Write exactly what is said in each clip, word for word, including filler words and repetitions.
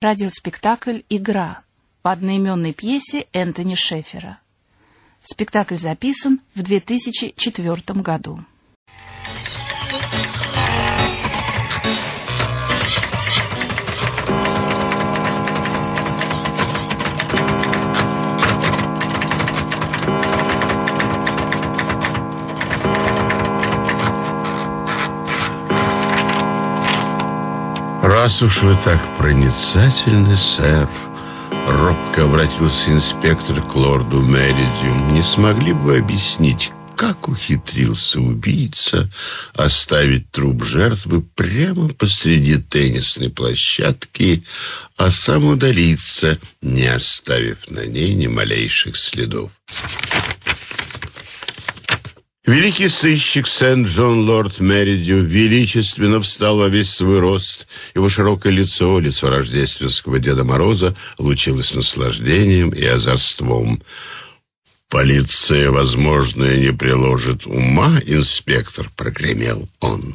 Радиоспектакль «Игра» по одноименной пьесе Энтони Шефера. Спектакль записан в две тысячи четвёртом году. «Раз уж вы так проницательны, сэр», — робко обратился инспектор к лорду Меридью, «не смогли бы объяснить, как ухитрился убийца оставить труп жертвы прямо посреди теннисной площадки, а сам удалиться, не оставив на ней ни малейших следов?» Великий сыщик Сент-Джон лорд Меридью величественно встал во весь свой рост. Его широкое лицо, лицо рождественского Деда Мороза, лучилось наслаждением и озорством. «Полиция, возможно, не приложит ума, инспектор», — прогремел он.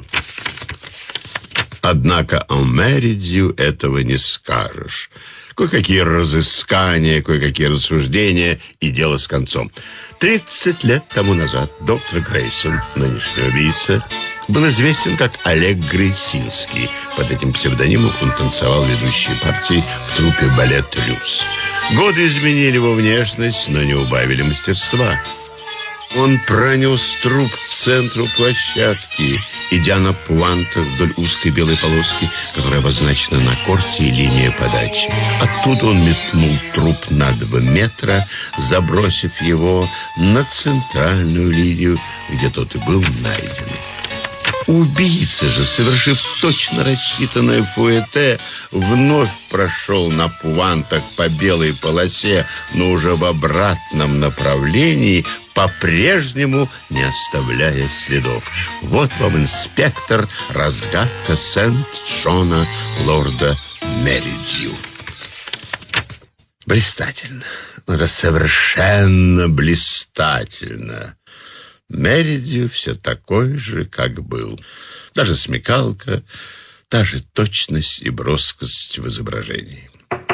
«Однако о Меридью этого не скажешь. Кое-какие разыскания, кое-какие рассуждения, и дело с концом. Тридцать лет тому назад доктор Грейсон, нынешний убийца, был известен как Олег Грейсинский. Под этим псевдонимом он танцевал ведущие партии в труппе «Балет Люс». Годы изменили его внешность, но не убавили мастерства. Он пронес труп к центру площадки, идя на пуантах вдоль узкой белой полоски, которая обозначена на корте и линии подачи. Оттуда он метнул труп на два метра, забросив его на центральную линию, где тот и был найден. Убийца же, совершив точно рассчитанное фуэте, вновь прошел на пуантах по белой полосе, но уже в обратном направлении, по-прежнему не оставляя следов. Вот вам, инспектор, разгадка Сент-Джона лорда Меридью. Блистательно. Это совершенно блистательно. Меридью все такой же, как был. Даже смекалка, та же точность и броскость в изображении.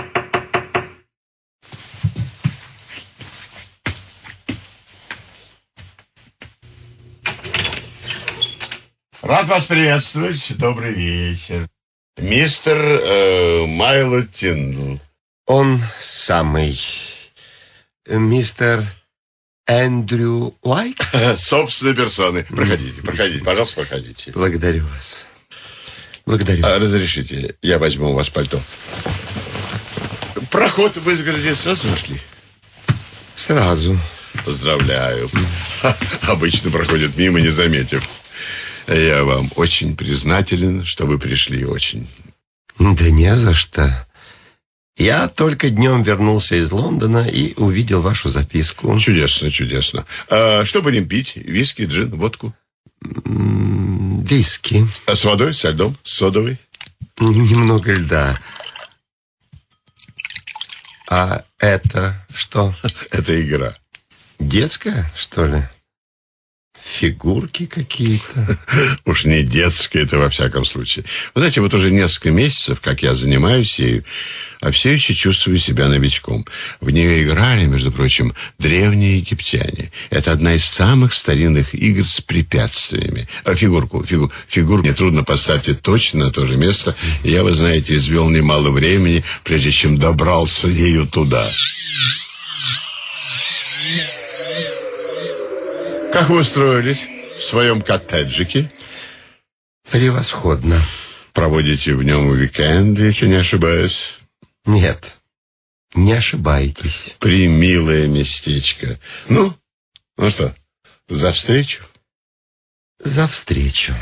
Рад вас приветствовать. Добрый вечер. Мистер э, Майло Тиндл. Он самый. Мистер Эндрю Уайт? Собственной персоны. Проходите, проходите, пожалуйста, проходите. Благодарю вас. Благодарю. А, разрешите, я возьму у вас пальто. Проход в изгороде сразу нашли? Сразу. Поздравляю. Обычно проходят мимо, не заметив. Я вам очень признателен, что вы пришли, очень. Да не за что. Я только днем вернулся из Лондона и увидел вашу записку. Чудесно, чудесно. А что будем пить? Виски, джин, водку? М-м, виски. А с водой, со льдом, с содовой? Немного льда. А это что? Это игра. Детская, что ли? Фигурки какие-то. Уж не детская это во всяком случае. Вы знаете, вот уже несколько месяцев, как я занимаюсь ею, а все еще чувствую себя новичком. В нее играли, между прочим, древние египтяне. Это одна из самых старинных игр с препятствиями. А фигурку, фигу, фигурку нетрудно поставить точно на то же место. И я, вы знаете, извел немало времени, прежде чем добрался ею туда. Как вы устроились в своем коттеджике? Превосходно. Проводите в нем уикенды, если не ошибаюсь? Нет, не ошибаетесь. Примилое местечко. Ну, ну что, за встречу? За встречу.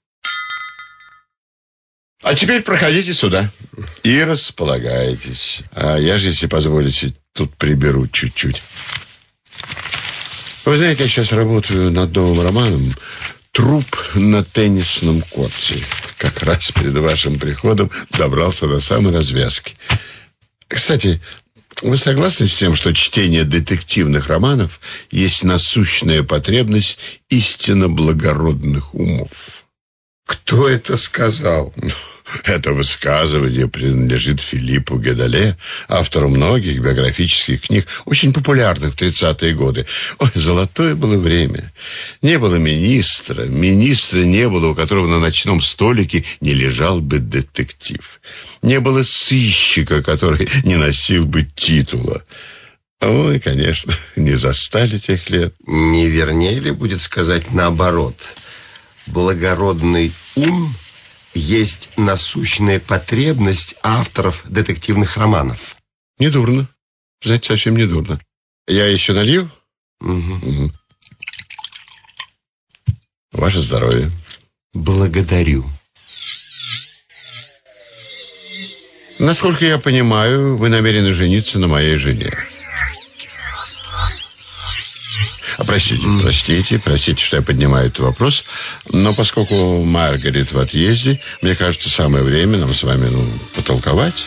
А теперь проходите сюда и располагайтесь. А я же, если позволите, тут приберу чуть-чуть. Вы знаете, я сейчас работаю над новым романом «Труп на теннисном корте». Как раз перед вашим приходом добрался до самой развязки. Кстати, вы согласны с тем, что чтение детективных романов есть насущная потребность истинно благородных умов? Кто это сказал? Это высказывание принадлежит Филиппу Гедале, автору многих биографических книг, очень популярных в тридцатые годы. Ой, золотое было время. Не было министра, министра не было, у которого на ночном столике не лежал бы детектив. Не было сыщика, который не носил бы титула. Ой, конечно, не застали тех лет. Не вернее ли будет сказать наоборот? Благородный ум есть насущная потребность авторов детективных романов. Недурно. Знаете, совсем недурно. Я еще налью? Угу. Угу. Ваше здоровье. Благодарю. Насколько я понимаю, вы намерены жениться на моей жене. А простите, простите, простите, что я поднимаю этот вопрос, но поскольку Маргарет в отъезде, мне кажется, самое время нам с вами, ну, потолковать.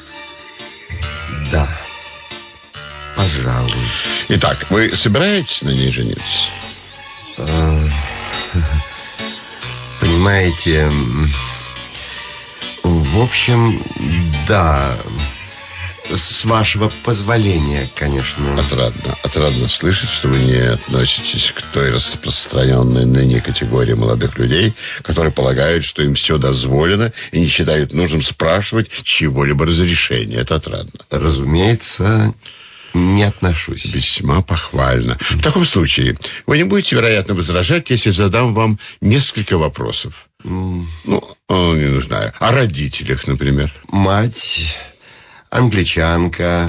Да, пожалуй. Итак, вы собираетесь на ней жениться? Понимаете, в общем, да. С вашего позволения, конечно. Отрадно, отрадно слышать, что вы не относитесь к той распространенной ныне категории молодых людей, которые полагают, что им все дозволено и не считают нужным спрашивать чьего-либо разрешения. Это отрадно. Разумеется, не отношусь. Весьма похвально. В таком случае, вы не будете, вероятно, возражать, если задам вам несколько вопросов. Mm. Ну, не знаю, о родителях, например. Мать... англичанка,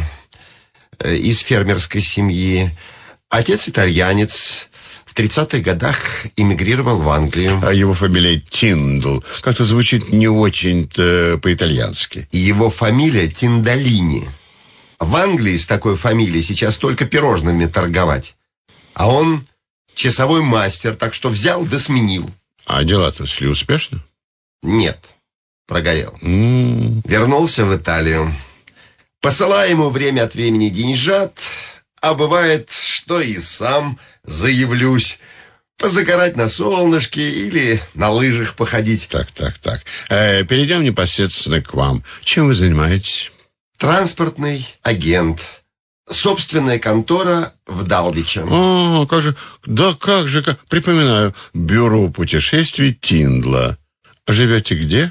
из фермерской семьи. Отец итальянец. В тридцатых годах эмигрировал в Англию. А его фамилия Тиндл. Как-то звучит не очень-то по-итальянски. Его фамилия Тиндалини. В Англии с такой фамилией сейчас только пирожными торговать. А он часовой мастер, так что взял да сменил. А дела-то шли успешно? Нет, прогорел. Mm. Вернулся в Италию. Посылаю ему время от времени деньжат, а бывает, что и сам заявлюсь. Позагорать на солнышке или на лыжах походить. Так, так, так. Э, перейдем непосредственно к вам. Чем вы занимаетесь? Транспортный агент. Собственная контора в Далвиче. О, как же, да как же, как, припоминаю, бюро путешествий Тиндла. Живете где?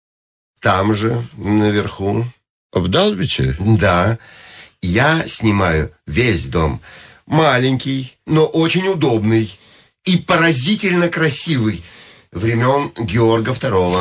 Там же, наверху. В Далвиче? Да. Я снимаю весь дом. Маленький, но очень удобный. И поразительно красивый. Времен Георга Второго.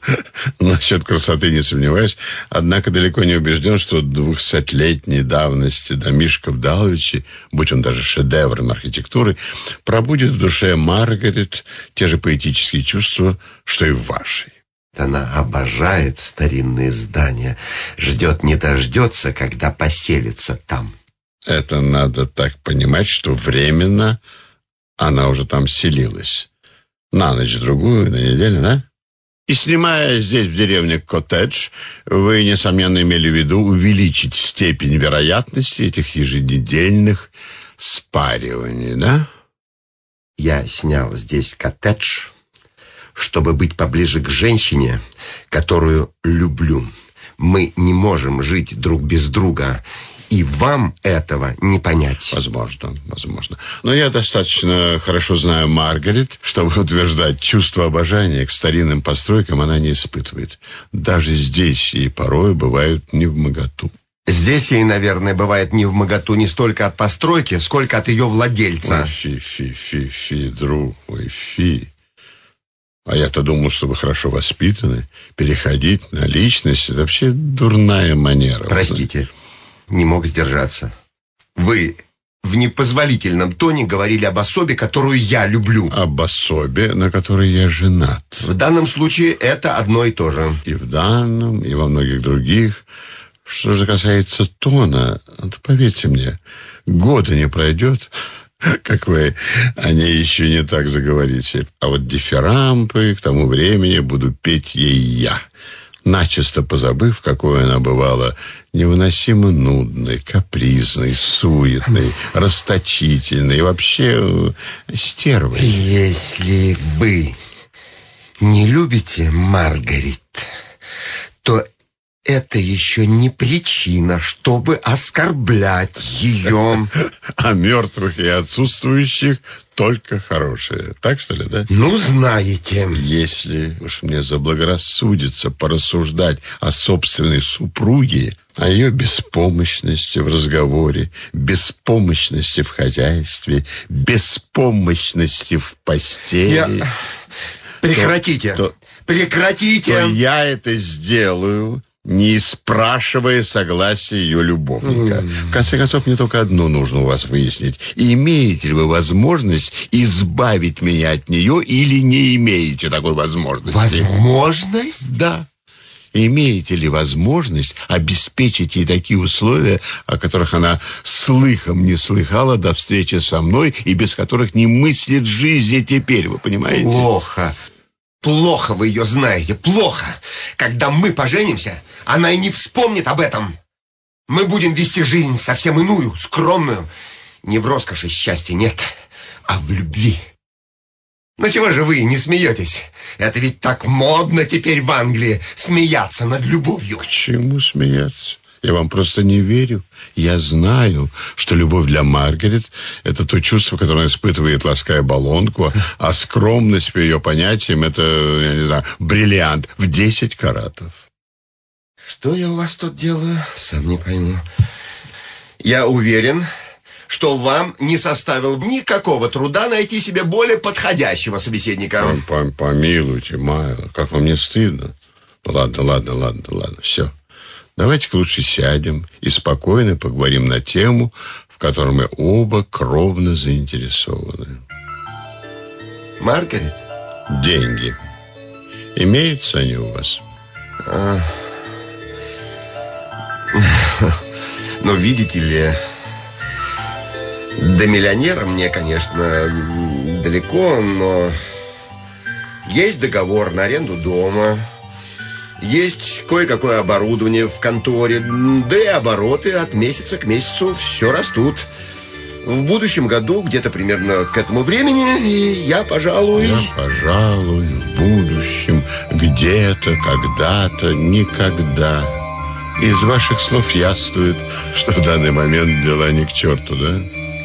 Насчет красоты не сомневаюсь. Однако далеко не убежден, что двухсотлетней давности домишко в Далвиче, будь он даже шедевром архитектуры, пробудет в душе Маргарет те же поэтические чувства, что и в вашей. Она обожает старинные здания. Ждет не дождется, когда поселится там. Это надо так понимать, что временно она уже там селилась. На ночь-другую, на неделю, да? И снимая здесь, в деревне, коттедж, вы, несомненно, имели в виду увеличить степень вероятности этих еженедельных спариваний, да? Я снял здесь коттедж, чтобы быть поближе к женщине, которую люблю. Мы не можем жить друг без друга, и вам этого не понять. Возможно, возможно. Но я достаточно хорошо знаю Маргарет, чтобы утверждать, чувство обожания к старинным постройкам она не испытывает. Даже здесь ей порой бывают невмоготу. Здесь ей, наверное, бывает невмоготу не столько от постройки, сколько от ее владельца. Ой, фи, фи, фи, фи, друг мой, фи. А я-то думал, что вы хорошо воспитаны. Переходить на личность — это вообще дурная манера. Простите, не мог сдержаться. Вы в непозволительном тоне говорили об особе, которую я люблю. Об особе, на которой я женат. В данном случае это одно и то же. И в данном, и во многих других. Что же касается тона, то поверьте мне, года не пройдет, как вы о ней еще не так заговорите. А вот дифирампы к тому времени буду петь ей я, начисто позабыв, какой она бывала невыносимо нудной, капризной, суетной, расточительной и вообще стервой. Если вы не любите Маргарет, то это еще не причина, чтобы оскорблять ее. А мертвых и отсутствующих только хорошие. Так, что ли, да? Ну, знаете. Если уж мне заблагорассудится порассуждать о собственной супруге, о ее беспомощности в разговоре, беспомощности в хозяйстве, беспомощности в постели... Я... Прекратите. То, то, Прекратите. То я это сделаю, не спрашивая согласия ее любовника. Mm. В конце концов, мне только одно нужно у вас выяснить. Имеете ли вы возможность избавить меня от нее или не имеете такой возможности? Возможность? Да. Имеете ли возможность обеспечить ей такие условия, о которых она слыхом не слыхала до встречи со мной и без которых не мыслит жизни теперь, вы понимаете? Плохо. Плохо вы ее знаете, плохо. Когда мы поженимся, она и не вспомнит об этом. Мы будем вести жизнь совсем иную, скромную. Не в роскоши счастья, нет, а в любви. Ну чего же вы не смеетесь? Это ведь так модно теперь в Англии смеяться над любовью. К чему смеяться? Я вам просто не верю. Я знаю, что любовь для Маргарет — это то чувство, которое она испытывает, лаская баллонку, а скромность, по ее понятиям, это, я не знаю, бриллиант в десять каратов. Что я у вас тут делаю, сам не пойму. Я уверен, что вам не составило никакого труда найти себе более подходящего собеседника. Помилуйте, Майло, как вам не стыдно? Ну, ладно, ладно, ладно, ладно, все. Давайте-ка лучше сядем и спокойно поговорим на тему, в которой мы оба кровно заинтересованы. Маргарет? Деньги. Имеются они у вас? А... Но видите ли, до миллионера мне, конечно, далеко, но есть договор на аренду дома. Есть кое-какое оборудование в конторе, да и обороты от месяца к месяцу все растут. В будущем году, где-то примерно к этому времени, я, пожалуй... Я, пожалуй, в будущем, где-то, когда-то, никогда. Из ваших слов яствует, что в данный момент дела ни к черту, да?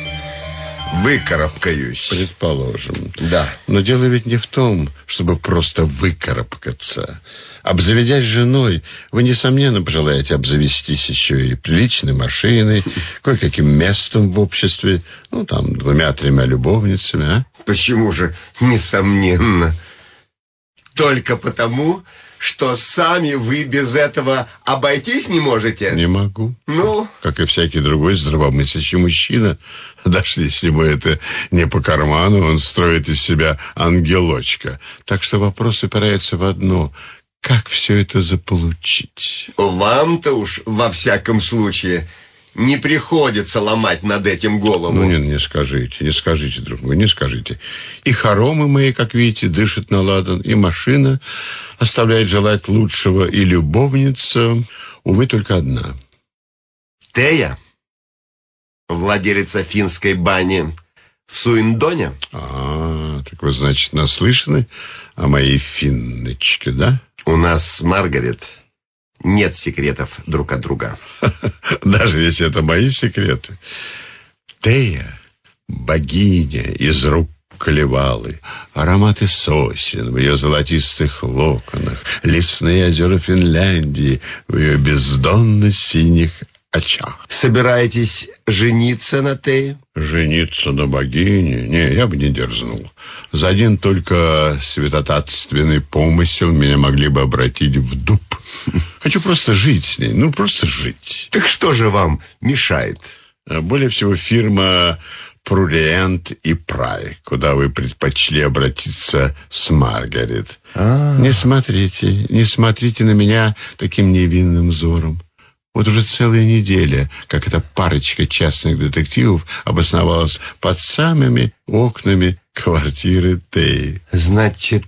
Выкарабкаюсь. Предположим. Да. Но дело ведь не в том, чтобы просто выкарабкаться. Обзаведясь женой, вы, несомненно, пожелаете обзавестись еще и приличной машиной, кое-каким местом в обществе, ну, там, двумя-тремя любовницами, а? Почему же несомненно? Только потому, что сами вы без этого обойтись не можете? Не могу. Ну? Как и всякий другой здравомыслящий мужчина. Даже если ему это не по карману, он строит из себя ангелочка. Так что вопрос упирается в одно: как все это заполучить? Вам-то уж, во всяком случае, не приходится ломать над этим голову. Ну, не, не скажите, не скажите, друг мой, не скажите. И хоромы мои, как видите, дышат на ладан, и машина оставляет желать лучшего, и любовница, увы, только одна. Тея, владелица финской бани в Суиндоне. А, так вы, значит, наслышаны о моей финночке, да? У нас с Маргарет нет секретов друг от друга. Даже если это мои секреты. Тея — богиня из рук Калевалы, ароматы сосен в ее золотистых локонах, лесные озера Финляндии в ее бездонно-синих очах. Собираетесь жениться на Тее? Жениться на богине? Не, я бы не дерзнул. За один только святотатственный помысел меня могли бы обратить в дуб. Хочу просто жить с ней, ну просто жить. Так что же вам мешает? Более всего фирма Прудент и Прай, куда вы предпочли обратиться с Маргарет. А-а-а. Не смотрите, не смотрите на меня таким невинным взором. Вот уже целая неделя, как эта парочка частных детективов обосновалась под самыми окнами квартиры Теи. Значит,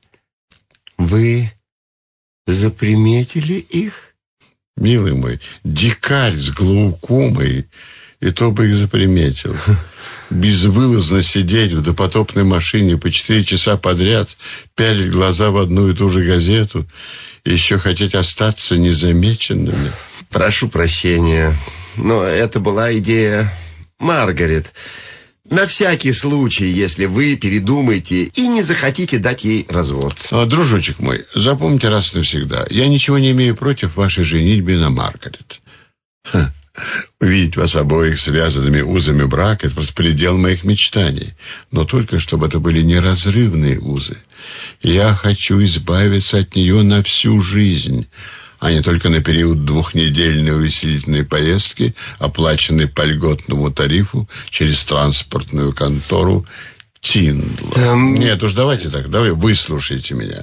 вы заприметили их? Милый мой, дикарь с глаукомой, и то бы их заприметил. Безвылазно сидеть в допотопной машине по четыре часа подряд, пялить глаза в одну и ту же газету, еще хотите остаться незамеченными. Прошу прощения, но это была идея Маргарет. На всякий случай, если вы передумаете и не захотите дать ей развод. А, дружочек мой, запомните раз и навсегда, я ничего не имею против вашей женитьбы на Маргарет. Ха. Увидеть вас обоих связанными узами брака — это просто предел моих мечтаний. Но только чтобы это были неразрывные узы. Я хочу избавиться от нее на всю жизнь, а не только на период двухнедельной увеселительной поездки, оплаченной по льготному тарифу через транспортную контору Тиндла. Эм... Нет уж, давайте так, давай выслушайте меня.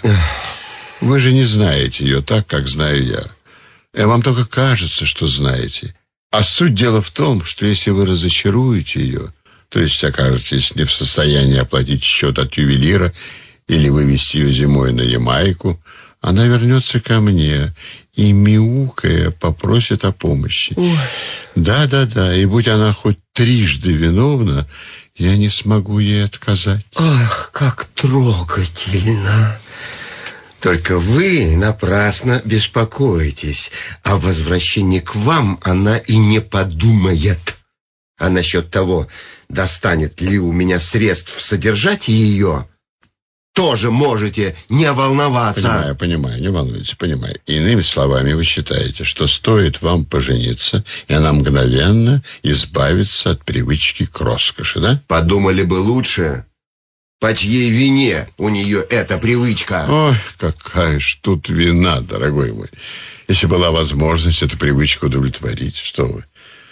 Вы же не знаете ее так, как знаю я. И вам только кажется, что знаете. А суть дела в том, что если вы разочаруете ее, то есть окажетесь не в состоянии оплатить счет от ювелира или вывести ее зимой на Ямайку, она вернется ко мне и, мяукая, попросит о помощи. Да-да-да, и будь она хоть трижды виновна, я не смогу ей отказать. Ах, как трогательно! Только вы напрасно беспокоитесь. О возвращении к вам она и не подумает. А насчет того, достанет ли у меня средств содержать ее, тоже можете не волноваться. Понимаю, понимаю, не волнуйтесь, понимаю. Иными словами, вы считаете, что стоит вам пожениться, и она мгновенно избавится от привычки к роскоши, да? Подумали бы лучше... По чьей вине у нее эта привычка? Ой, какая ж тут вина, дорогой мой. Если была возможность эту привычку удовлетворить, что вы?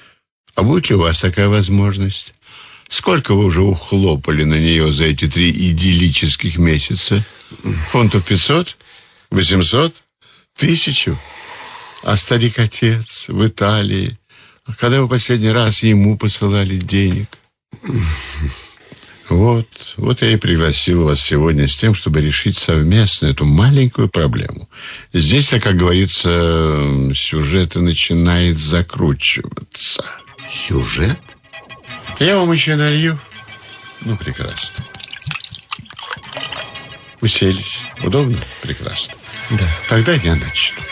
А будет ли у вас такая возможность? Сколько вы уже ухлопали на нее за эти три идиллических месяца? Фунтов пятьсот? Восемьсот? Тысячу? А старик-отец в Италии? Когда вы последний раз ему посылали денег? Вот, вот я и пригласил вас сегодня с тем, чтобы решить совместно эту маленькую проблему. Здесь-то, как говорится, сюжет и начинает закручиваться. Сюжет? Я вам еще налью. Ну, прекрасно. Уселись. Удобно? Прекрасно. Да. Тогда я начну.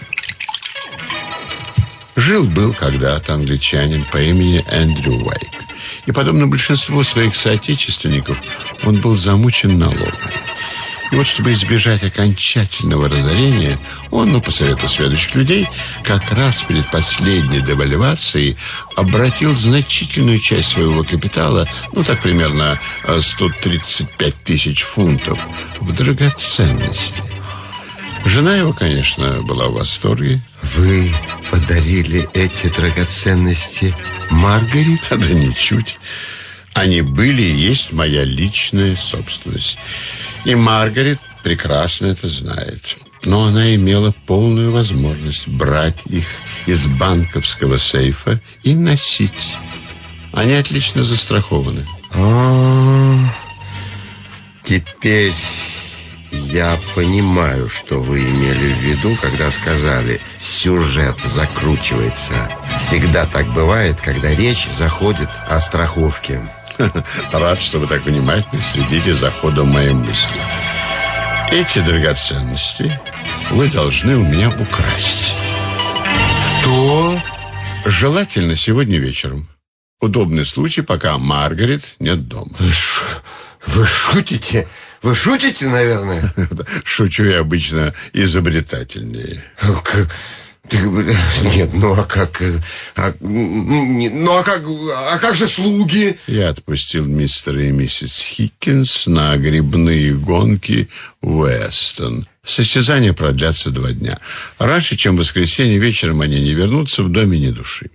Жил-был когда-то англичанин по имени Эндрю Уайк. И, подобно большинству своих соотечественников, он был замучен налогами. И вот, чтобы избежать окончательного разорения, он, ну, по совету сведущих людей, как раз перед последней девальвацией обратил значительную часть своего капитала, ну, так примерно сто тридцать пять тысяч фунтов, в драгоценности. Жена его, конечно, была в восторге. Вы подарили эти драгоценности Маргарет? Да ничуть. Они были и есть моя личная собственность. И Маргарет прекрасно это знает. Но она имела полную возможность брать их из банковского сейфа и носить. Они отлично застрахованы. А-а-а. Теперь... Я понимаю, что вы имели в виду, когда сказали «сюжет закручивается». Всегда так бывает, когда речь заходит о страховке. Рад, что вы так внимательно следите за ходом моей мысли. Эти драгоценности вы должны у меня украсть. Что? Желательно сегодня вечером. Удобный случай, пока Маргарет нет дома. Вы, ш... вы шутите? Вы шутите, наверное? Шучу я обычно изобретательнее. Нет, ну а как... А, ну а как... А как же слуги? Я отпустил мистера и миссис Хиккинс на грибные гонки в Уэстон. Состязания продлятся два дня. Раньше, чем в воскресенье вечером, они не вернутся, в доме ни души.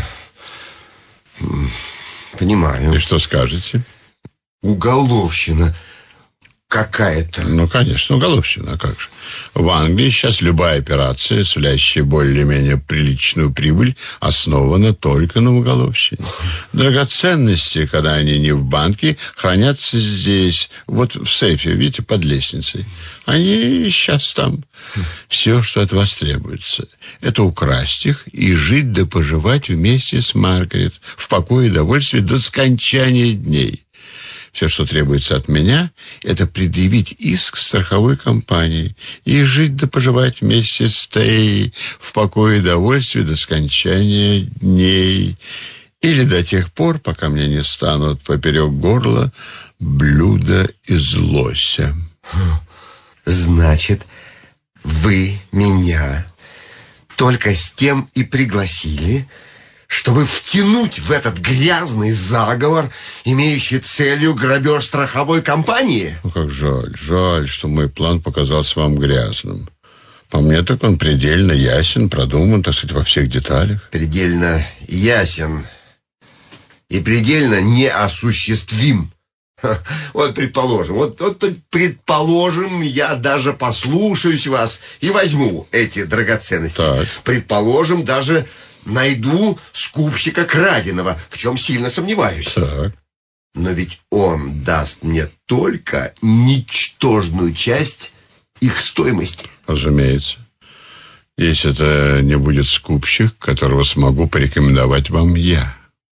Понимаю. И что скажете? Уголовщина какая-то. Ну, конечно, уголовщина, а как же. В Англии сейчас любая операция, сулящая более-менее приличную прибыль, основана только на уголовщине. Драгоценности, когда они не в банке, хранятся здесь, вот в сейфе, видите, под лестницей. Они сейчас там. Все, что от вас требуется, это украсть их и жить да поживать вместе с Маргарет в покое и довольстве до скончания дней. Все, что требуется от меня, это предъявить иск страховой компании и жить да поживать вместе с Теей в покое и довольстве до скончания дней. Или до тех пор, пока мне не станут поперек горла блюда из лося. Значит, вы меня только с тем и пригласили, чтобы втянуть в этот грязный заговор, имеющий целью грабеж страховой компании? Ну, как жаль, жаль, что мой план показался вам грязным. По мне, так он предельно ясен, продуман, так сказать, во всех деталях. Предельно ясен и предельно неосуществим. Вот, предположим, вот, вот предположим, я даже послушаюсь вас и возьму эти драгоценности. Так. Предположим, даже найду скупщика краденого, в чем сильно сомневаюсь. Так. Но ведь он даст мне только ничтожную часть их стоимости. Разумеется. Если это не будет скупщик, которого смогу порекомендовать вам я.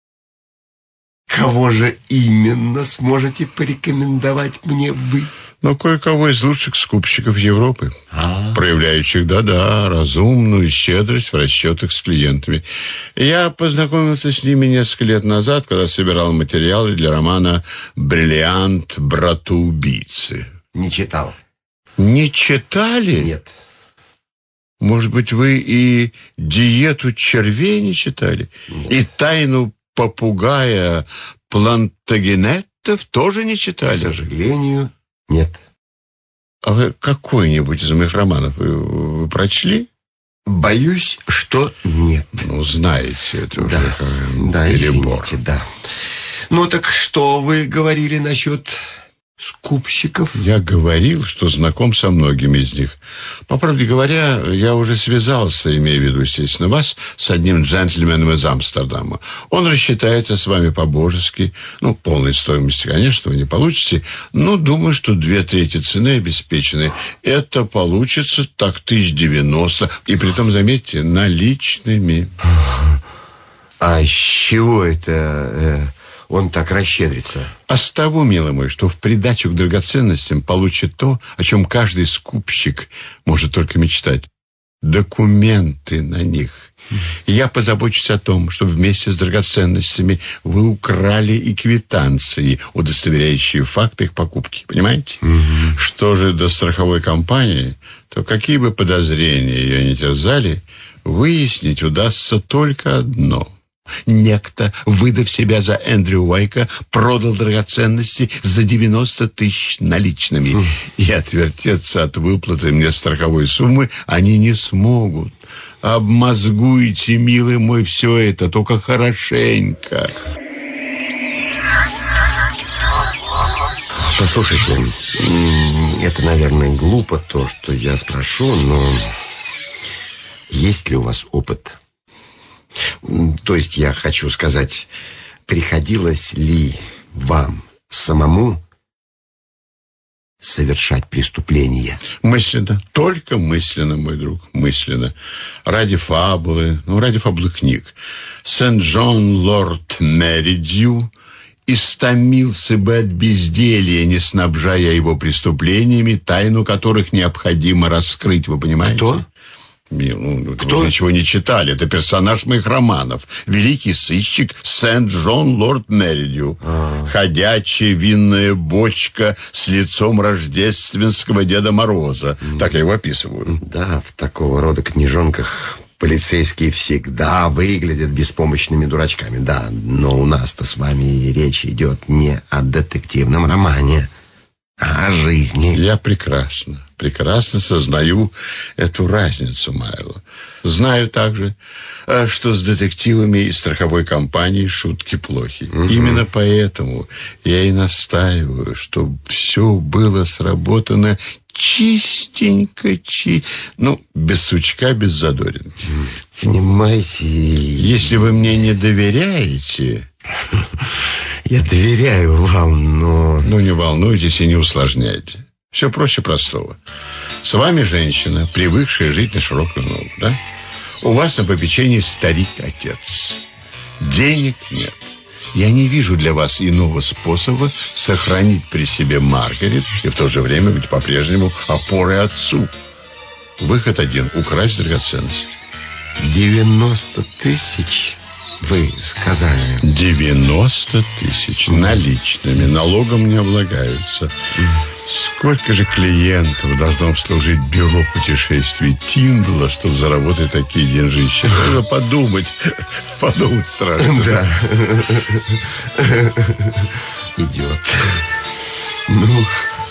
Кого же именно сможете порекомендовать мне вы? Но кое-кого из лучших скупщиков Европы, А-а-а. проявляющих, да-да, разумную щедрость в расчетах с клиентами. Я познакомился с ними несколько лет назад, когда собирал материалы для романа «Бриллиант братоубийцы». Не читал. Не читали? Нет. Может быть, вы и «Диету червей» не читали? Нет. И «Тайну попугая Плантагенеттов» тоже не читали? К сожалению, нет. А вы какой-нибудь из моих романов вы, вы прочли? Боюсь, что нет. Ну, знаете, это Да, уже да, перебор. извините, да. Ну, так что вы говорили насчет скупщиков? Я говорил, что знаком со многими из них. По правде говоря, я уже связался, имея в виду, естественно, вас, с одним джентльменом из Амстердама. Он рассчитается с вами по-божески. Ну, полной стоимости, конечно, вы не получите. Но думаю, что две трети цены обеспечены. Это получится так тысяч девяносто. И притом, заметьте, наличными. А с чего это э, он так расщедрится? А с того, милый мой, что в придачу к драгоценностям получит то, о чем каждый скупщик может только мечтать. Документы на них. И я позабочусь о том, чтобы вместе с драгоценностями вы украли и квитанции, удостоверяющие факты их покупки. Понимаете? Mm-hmm. Что же до страховой компании, то какие бы подозрения ее ни терзали, выяснить удастся только одно. Некто, выдав себя за Эндрю Уайка, продал драгоценности за девяносто тысяч наличными. Mm. И отвертеться от выплаты мне страховой суммы они не смогут. Обмозгуйте, милый мой, все это, только хорошенько. Послушайте, это, наверное, глупо, то, что я спрошу, но есть ли у вас опыт? То есть я хочу сказать, приходилось ли вам самому совершать преступления? Мысленно, только мысленно, мой друг, мысленно. Ради фабулы, ну, ради фабулы книг. Сент-Джон лорд Меридью истомился бы от безделья, не снабжая его преступлениями, тайну которых необходимо раскрыть, вы понимаете? Кто? Ну, Кто? Вы ничего не читали. Это персонаж моих романов. Великий сыщик Сент-Джон лорд Меридью. А. Ходячая винная бочка с лицом рождественского Деда Мороза. Mm. Так я его описываю. Да, в такого рода книжонках полицейские всегда выглядят беспомощными дурачками. Да, но у нас-то с вами речь идет не о детективном романе, а о жизни. Я прекрасно, прекрасно сознаю эту разницу, Майло. Знаю также, что с детективами и страховой компанией шутки плохи. Угу. Именно поэтому я и настаиваю, чтобы все было сработано чистенько, чи... ну, без сучка, без задоринки. Понимаете... Если вы мне не доверяете... Я доверяю вам, но... Ну, не волнуйтесь и не усложняйте. Все проще простого. С вами женщина, привыкшая жить на широкую ногу, да? У вас на попечении старик-отец. Денег нет. Я не вижу для вас иного способа сохранить при себе Маргарет и в то же время быть по-прежнему опорой отцу. Выход один – украсть драгоценность. девяносто тысяч, вы сказали? девяносто тысяч наличными, налогом не облагаются. Сколько же клиентов должно обслужить бюро путешествий Тиндала, чтобы заработать такие деньжища? Надо подумать, подумать страшно. Да. Идет. Ну,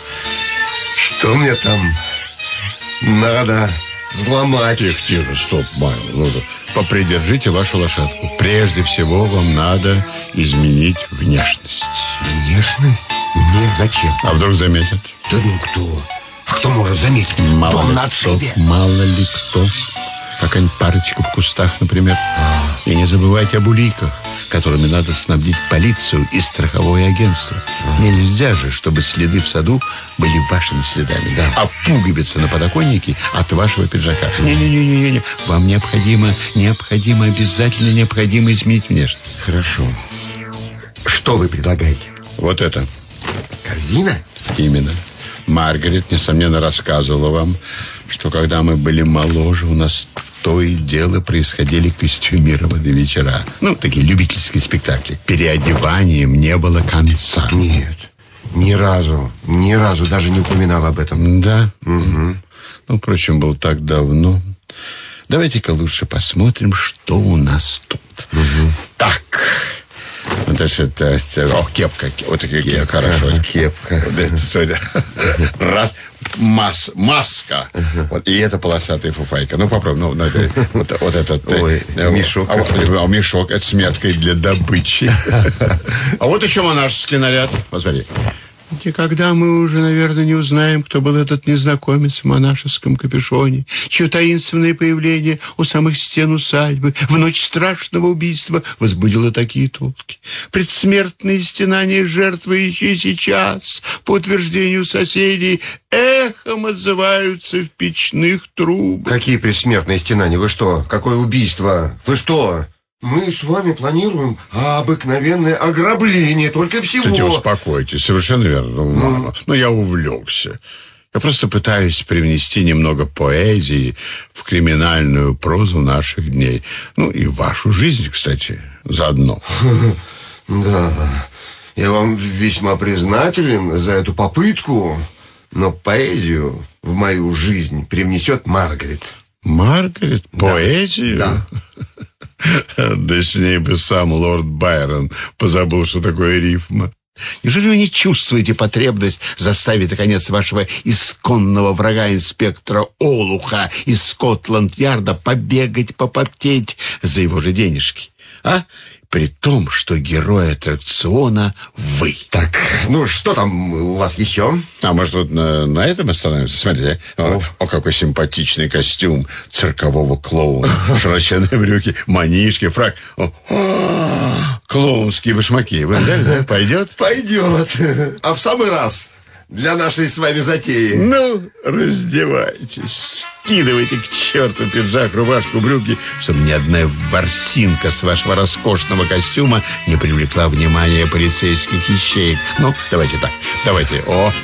что мне там надо взломать? Тихо, тихо, стоп, Майл. Ну, попридержите вашу лошадку. Прежде всего вам надо изменить внешность. Внешность? Мне зачем? А вдруг заметят? Да ну кто? А кто может заметить? Мало Дом ли на кто, отшибе. мало ли кто. Какая-нибудь парочка в кустах, например. А. И не забывайте об уликах, которыми надо снабдить полицию и страховое агентство. А. Нельзя же, чтобы следы в саду были вашими следами. Да. А пуговицы на подоконнике от вашего пиджака. Не-не-не-не-не. Вам необходимо, необходимо, обязательно необходимо изменить внешность. Хорошо. Что вы предлагаете? Вот это. Корзина? Именно. Маргарет, несомненно, рассказывала вам, что когда мы были моложе, у нас то и дело происходили костюмированные вечера. Ну, такие любительские спектакли. Переодеванием не было конца. Нет, ни разу, ни разу даже не упоминал об этом. Да? Угу. Ну, впрочем, было так давно. Давайте-ка лучше посмотрим, что у нас тут. Угу. Так. Вот это, это, это, о, кепка, вот такая кепка, хорошо. Кепка. Раз, мас, маска. Uh-huh. Вот, и это полосатая фуфайка. Ну, попробуй. Ну, ну, это, вот, вот этот Ой, э, мешок. А, а, а мешок, это с меткой для добычи. А вот еще монашеский наряд. Посмотри. Никогда мы уже, наверное, не узнаем, кто был этот незнакомец в монашеском капюшоне, чье таинственное появление у самых стен усадьбы в ночь страшного убийства возбудило такие толки. Предсмертные стенания жертвы еще сейчас, по утверждению соседей, эхом отзываются в печных трубах. Какие предсмертные стенания? Вы что? Какое убийство? Вы что? Мы с вами планируем обыкновенное ограбление, только всего. Кстати, успокойтесь, совершенно верно. Ну, мама, ну, я увлекся. Я просто пытаюсь привнести немного поэзии в криминальную прозу наших дней. Ну, и вашу жизнь, кстати, заодно. Да, я вам весьма признателен за эту попытку, но поэзию в мою жизнь привнесет Маргарет. Маргарет? Поэзию? Да. Да с ней бы сам лорд Байрон позабыл, что такое рифма. Неужели вы не чувствуете потребность заставить, наконец, вашего исконного врага, инспектора Олуха из Скотланд-Ярда, побегать, попотеть за его же денежки? А? При том, что герой аттракциона вы. Так, ну что там у вас еще? А может, вот на, на этом остановимся? Смотрите, о, о, какой симпатичный костюм циркового клоуна. Широченные брюки, манишки, фрак. О, о, клоунские башмаки. Вы дали, да? Пойдет? Пойдет. А в самый раз для нашей с вами затеи. Ну, раздевайтесь. Скидывайте к черту пиджак, рубашку, брюки, чтобы ни одна ворсинка с вашего роскошного костюма не привлекла внимание полицейских ищеек. Ну, давайте так, давайте. О,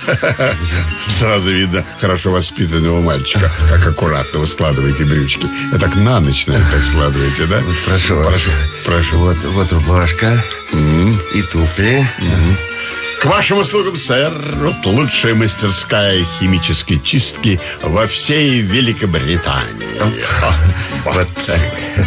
сразу видно хорошо воспитанного мальчика, как аккуратно вы складываете брючки. Я так на ночь, наверное, так складываете, да? Вот, прошу вас. Прошу, прошу. Вот, вот рубашка mm-hmm. и туфли. Mm-hmm. К вашим услугам, сэр. Вот лучшая мастерская химической чистки во всей Великобритании. Вот так.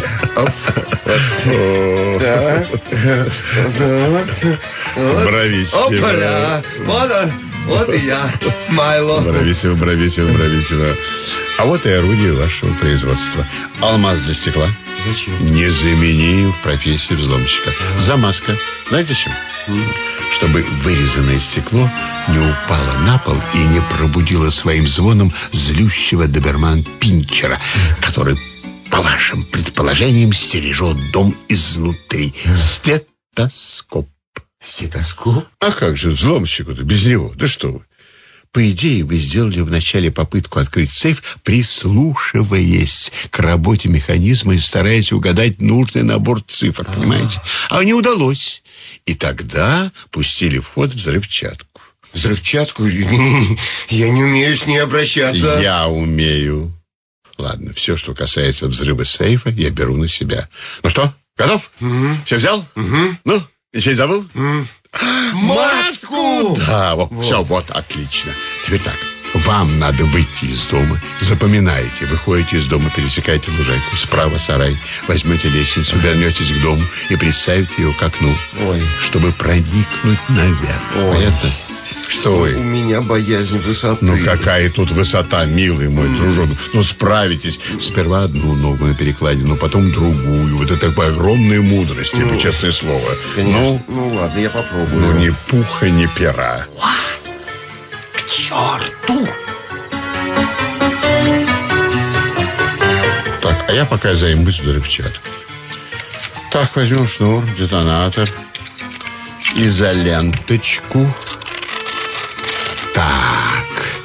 Брависсимо. Опа-ля. Вот он. Вот и я, Майло. Брависсимо, брависсимо, брависсимо. А вот и орудие вашего производства. Алмаз для стекла. Зачем? Незаменим в профессии взломщика. Замазка. Знаете чем? Чтобы вырезанное стекло не упало на пол и не пробудило своим звоном злющего доберман-пинчера, который, по вашим предположениям, стережет дом изнутри. Стетоскоп. Стетоскоп? А как же взломщику-то без него? Да что вы? по идее, вы сделали вначале попытку открыть сейф, прислушиваясь к работе механизма и стараясь угадать нужный набор цифр, А-а-а. понимаете? А не удалось. И тогда пустили в ход взрывчатку. Взрывчатку? Я не умею с ней обращаться. Я умею. Ладно, все, что касается взрыва сейфа, я беру на себя. Ну что, готов? Угу. Все взял? Угу. Ну, еще забыл? Угу. Маску! Да, вот, вот. Все, вот, отлично. Теперь так, вам надо выйти из дома. Запоминаете, выходите из дома, пересекаете лужайку, справа сарай, возьмете лестницу, вернетесь к дому и приставите ее к окну, Ой. чтобы проникнуть наверх. Ой. Понятно? Что вы? У меня боязнь высоты. Ну какая тут высота, милый мой mm. дружок. Ну справитесь. Сперва одну ногу на перекладину, потом другую. Вот это такая огромная мудрость, mm. это честное слово. Конечно. Ну, ну ладно, я попробую. Ну ни пуха, ни пера. К черту! Так, а я пока займусь взрывчаткой. Так, возьмем шнур, детонатор, изоленточку. Так.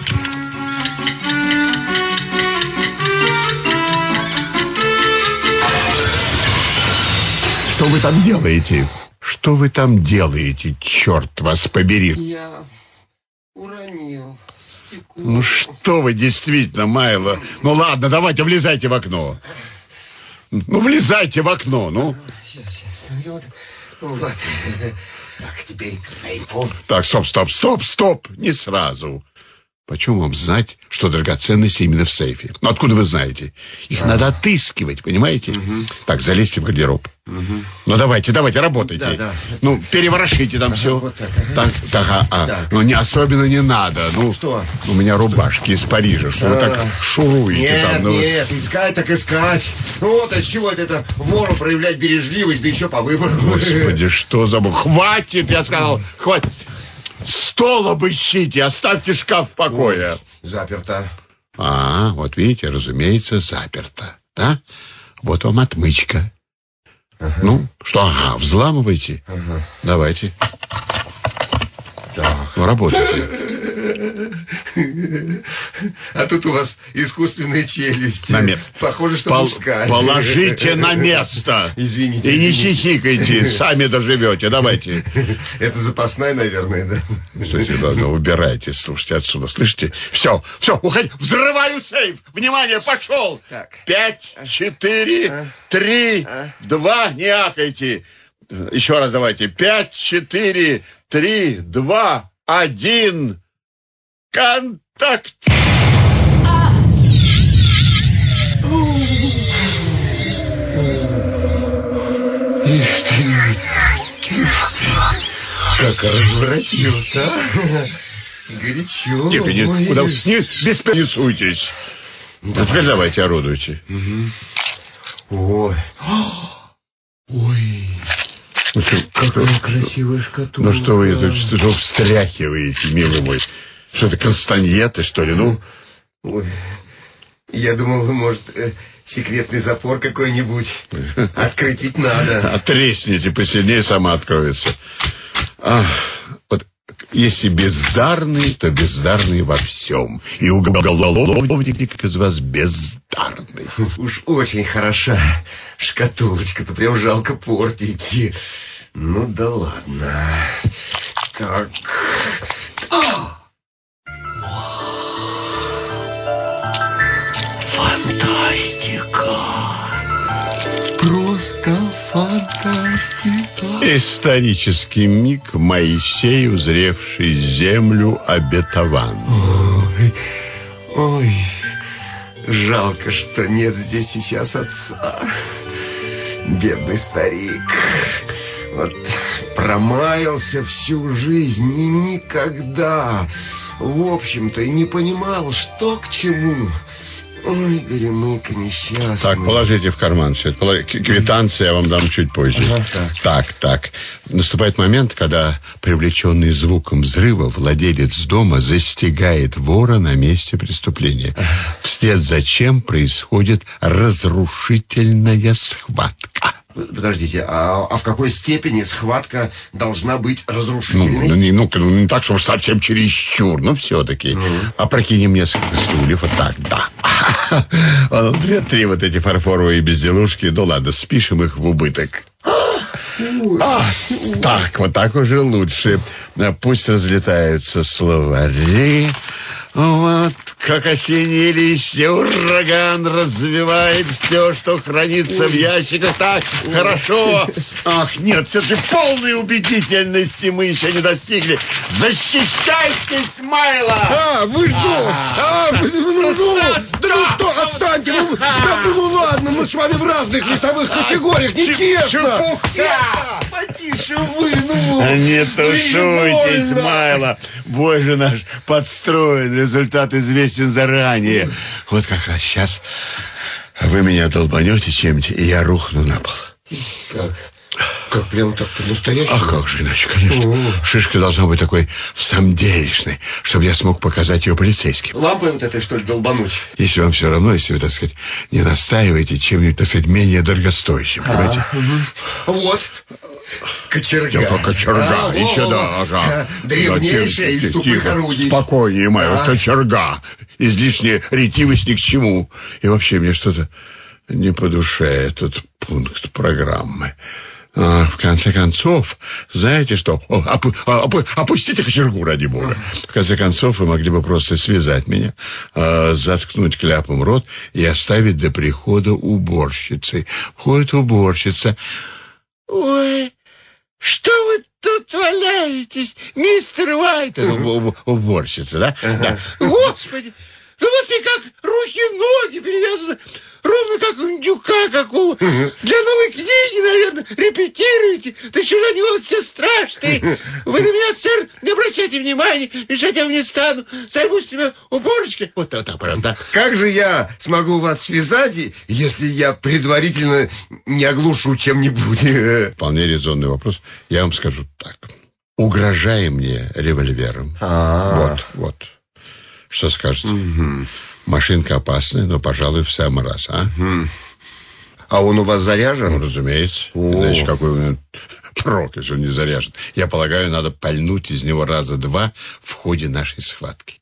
Что вы там делаете? Что вы там делаете, черт вас побери? Я уронил стекло. Ну что вы действительно, Майло? Ну ладно, давайте, влезайте в окно. Ну, влезайте в окно, ну. Сейчас, сейчас. Вот. Вот. Так, теперь к сейфу. Так, стоп, стоп, стоп, стоп. Не сразу. Почему вам знать, что драгоценности именно в сейфе? Ну, откуда вы знаете? Их а. надо отыскивать, понимаете? Угу. Так, залезьте в гардероб. Угу. Ну, давайте, давайте, работайте. Да, да. Ну, переворошите там ага, все. Вот так, ага. так, так, а, а. так. Ну, не, особенно не надо. Ну, что? У меня рубашки из Парижа, что а. вы так шуруете нет, там. Ну, нет, искать так искать. Ну, вот от чего это, это вору проявлять бережливость, да еще по выбору. Господи, что за... Хватит, я сказал, хватит. Стол обыщите, оставьте шкаф в покое. Ой, заперто. А, вот видите, разумеется, заперто. Да? Вот вам отмычка. Ага. Ну, что, ага, взламывайте. Ага. Давайте. Так. Ну, работайте. А тут у вас искусственные челюсти. На место. Похоже, что Пол- мужская. Положите на место. Извините. И извините. не хихикайте, сами доживете. Давайте. Это запасная, наверное, да? Слушайте, ладно, убирайтесь, слушайте отсюда. Слышите? Все, все, уходи. Взрываю сейф. Внимание, пошел. Так. Пять, четыре, а? три, а? два. Не ахайте. Еще раз давайте. Пять, четыре, три, два, один. Контакт! Ишь ты, как развратил-то, а? Горячо. Тихо, не, куда, не беспонесуйтесь. Да. А теперь давайте орудуйте. Угу. Ой. Ой. Ну, что, какая что, красивая шкатулка. Ну что вы это что, что встряхиваете, милый мой? Что это, кастаньеты, что ли? Ну? Ой. Я думал, может, э, секретный запор какой-нибудь. Открыть ведь надо. Отресните посильнее, сама откроется. А, вот если бездарный, то бездарный во всем. И уголовник из вас бездарный. Уж очень хороша шкатулочка-то, прям жалко портить. Ну да ладно. Так. А! Фантастика. Просто фантастика. Исторический миг Моисей, узревший землю обетованную. Ой, ой, жалко, что нет здесь сейчас отца. Бедный старик. Вот промаялся всю жизнь и никогда, в общем-то, и не понимал, что к чему. Ой, горемыка несчастный. Так, положите в карман все это. Квитанции я вам дам чуть позже. Ага, так. так, так. Наступает момент, когда, привлеченный звуком взрыва, владелец дома застигает вора на месте преступления. Вслед за чем происходит разрушительная схватка. Подождите, а, а в какой степени схватка должна быть разрушительной? Ну, ну, не, ну, ну не так, чтобы совсем чересчур, но все-таки. Mm-hmm. Опрокинем несколько стульев, вот так, да. Две-три вот эти фарфоровые безделушки, ну ладно, спишем их в убыток. А, так, вот так уже лучше. Пусть разлетаются словари. Вот, как осенние листья, ураган развивает все, что хранится в ящиках. Так, хорошо. Ах, нет, все-таки полной убедительности мы еще не достигли. Защищайтесь, Майло! А, вы что? А, вы, ну, ну, да ну что, отстаньте. Ну, да, ну ладно, мы с вами в разных весовых категориях. Нечестно. Потише вы, ну. Не тушуйтесь, Майло. Бой же наш подстроен. Результат известен заранее. Вот как раз сейчас вы меня долбанете чем-нибудь, и я рухну на пол. Как? Как, прям так по-настоящему? А как же иначе, конечно. О-о-о. Шишка должна быть такой в самом делешной, чтобы я смог показать ее полицейским. Лампой вот этой, что ли, долбануть? Если вам все равно, если вы, так сказать, не настаиваете чем-нибудь, так сказать, менее дорогостоящим, понимаете? Угу. Вот. Кочерга. Да, кочерга. А, еще, да, ага. Древнейшая из тупых орудий. Спокойнее, моя, да. Кочерга. Излишняя ретивость ни к чему. И вообще мне что-то не по душе этот пункт программы. А, в конце концов, знаете что? О, опу, опу, опустите кочергу, ради бога. В конце концов, вы могли бы просто связать меня, э, заткнуть кляпом рот и оставить до прихода уборщицы. Входит уборщица. Ой, что вы тут валяетесь, мистер Уайт? Уборщица, да? Да. Господи, да вот и как руки-ноги перевязаны, ровно как у индюка какого. Для новой книги, наверное, репетируете. Да что же они вот все страшные. Вы на меня, сэр, не обращайте внимания, мешать я вам не стану. Займусь тебе уборочкой. Вот так, правда. Как же я смогу вас связать, если я предварительно не оглушу чем-нибудь? Вполне резонный вопрос. Я вам скажу так. Угрожай мне револьвером. А-а-а. Вот, вот. Что скажете? Угу. Машинка опасная, но, пожалуй, в самый раз, а? Угу. А он у вас заряжен? Ну, разумеется. О. Иначе какой у меня прок, если он не заряжен. Я полагаю, надо пальнуть из него раза два в ходе нашей схватки.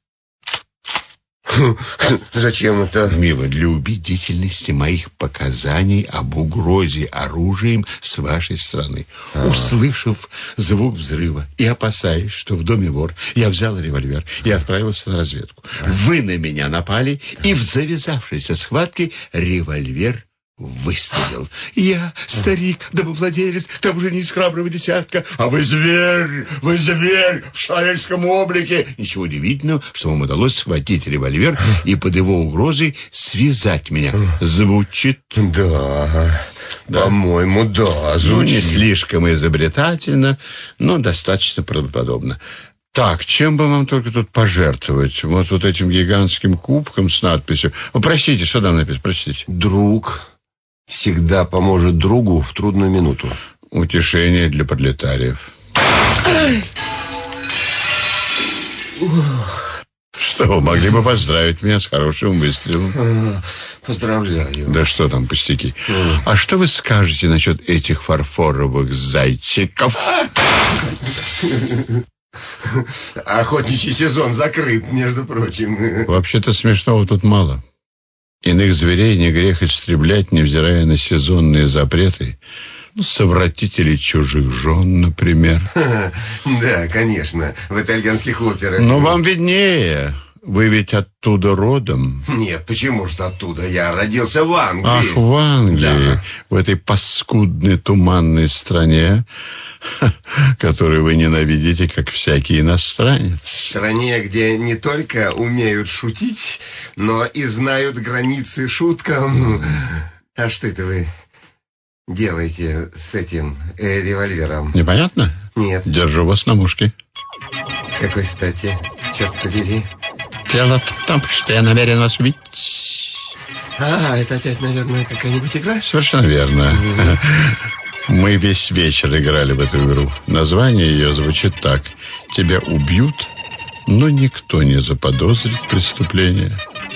Зачем это? Мило, для убедительности моих показаний об угрозе оружием с вашей стороны. А-а-а. Услышав звук взрыва и опасаясь, что в доме вор, я взял револьвер и отправился на разведку. А-а-а. Вы на меня напали, и в завязавшейся схватке револьвер выстрелил. Я, старик, домовладелец, к тому же не из храброго десятка, а вы зверь, вы зверь в человеческом облике. Ничего удивительного, что вам удалось схватить револьвер и под его угрозой связать меня. Звучит? Да, да. По-моему, да, звучит. Ну, не слишком изобретательно, но достаточно правдоподобно. Так, чем бы вам только тут пожертвовать? Вот, вот этим гигантским кубком с надписью. О, простите, что там написано? Простите. Друг всегда поможет другу в трудную минуту. Утешение для пролетариев. Что, вы могли бы поздравить меня с хорошим выстрелом? Поздравляю. Да что там, пустяки. А что вы скажете насчет этих фарфоровых зайчиков? Охотничий сезон закрыт, между прочим. Вообще-то смешного тут мало. Иных зверей не грех истреблять, невзирая на сезонные запреты. Ну, совратителей чужих жен, например. Да, конечно, в итальянских операх. Но вам виднее. Вы ведь оттуда родом? Нет, почему же оттуда? Я родился в Англии. Ах, в Англии, да. В этой паскудной туманной стране, которую вы ненавидите, как всякий иностранец. В стране, где не только умеют шутить, но и знают границы шуткам. А что это вы делаете с этим э, револьвером? Непонятно? Нет. Держу вас на мушке. С какой стати? Черт побери. Дело в том, что я намерен вас убить. А, это опять, наверное, какая-нибудь игра? Совершенно верно. Mm-hmm. Мы весь вечер играли в эту игру. Название ее звучит так. Тебя убьют, но никто не заподозрит преступление.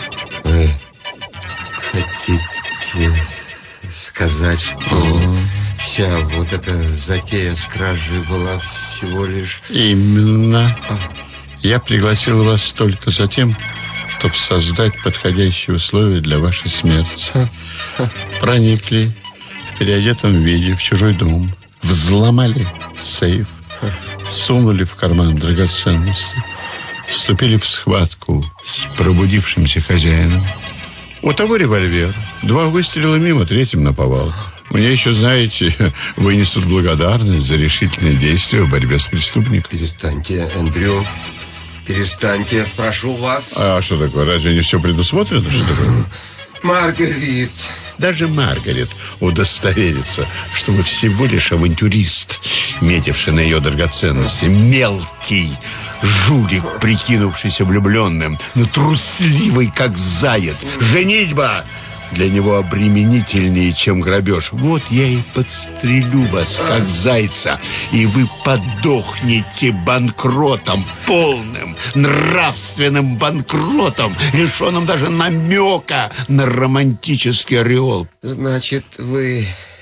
Вы хотите сказать, что mm-hmm. вся вот эта затея с кражей была всего лишь... Именно. А. Я пригласил вас только за тем, чтобы создать подходящие условия для вашей смерти. А. А. Проникли в переодетом виде в чужой дом, взломали сейф, а. сунули в карман драгоценности, вступили в схватку с пробудившимся хозяином. У того револьвер. Два выстрела мимо, третьим наповал. Мне еще, знаете, вынесут благодарность за решительные действия в борьбе с преступником. Перестаньте, Эндрю. Перестаньте, прошу вас. А что такое? Разве не все предусмотрено? Что такое? Маргарит. Даже Маргарет удостоверится, что вы всего лишь авантюрист, метивший на ее драгоценности, мелкий жулик, прикинувшийся влюбленным, но трусливый, как заяц. Женитьба для него обременительнее, чем грабеж. Вот я и подстрелю вас, как зайца, и вы подохнете банкротом, полным, нравственным банкротом, лишенным даже намека на романтический ореол. Значит, вы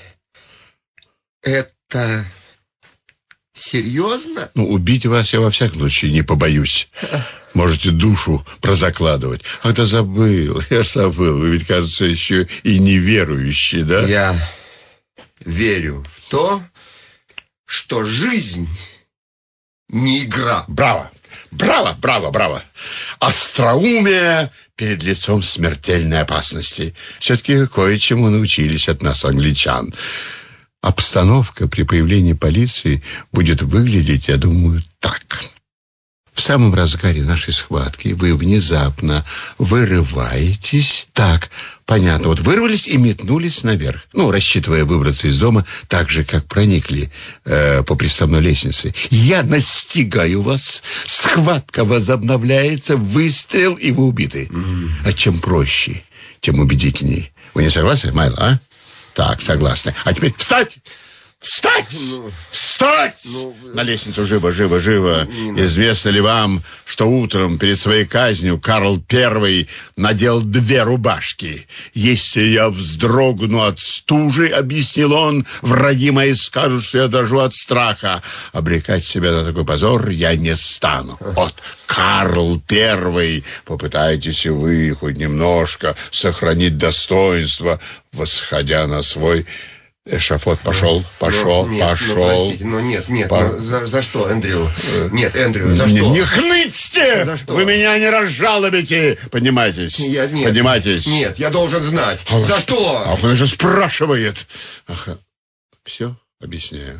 это серьезно? Ну, убить вас я во всяком случае не побоюсь. Можете душу прозакладывать. Ах, да забыл, я забыл. Вы ведь, кажется, еще и неверующий, да? Я верю в то, что жизнь не игра. Браво! Браво, браво, браво! Остроумие перед лицом смертельной опасности. Все-таки кое-чему научились от нас, англичан. Обстановка при появлении полиции будет выглядеть, я думаю, так. В самом разгаре нашей схватки вы внезапно вырываетесь. Так, понятно. Вот вырвались и метнулись наверх. Ну, рассчитывая выбраться из дома так же, как проникли э, по приставной лестнице. Я настигаю вас. Схватка возобновляется. Выстрел, и вы убиты. Mm. А чем проще, тем убедительней. Вы не согласны, Майло, а? Так, согласны. А теперь встать! Встать! Ну, Встать! Ну, на лестницу, живо, живо, живо. Ну, Известно ли вам, что утром перед своей казнью Карл Первый надел две рубашки? Если я вздрогну от стужи, объяснил он, враги мои скажут, что я дрожу от страха. Обрекать себя на такой позор я не стану. Вот, Карл Первый, попытайтесь и вы хоть немножко сохранить достоинство, восходя на свой... Эшафот пошел, пошел, нет, пошел. Ну, простите, ну нет, нет, По... ну, за, за что, Эндрю? Нет, Эндрю, за не, что? Не хнычьте! За что? Вы меня не разжалобите! Поднимайтесь, я, нет, поднимайтесь. Нет, я должен знать. А за что? Ах, он же спрашивает. Ах, все, объясняю.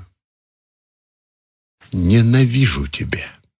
Ненавижу тебя.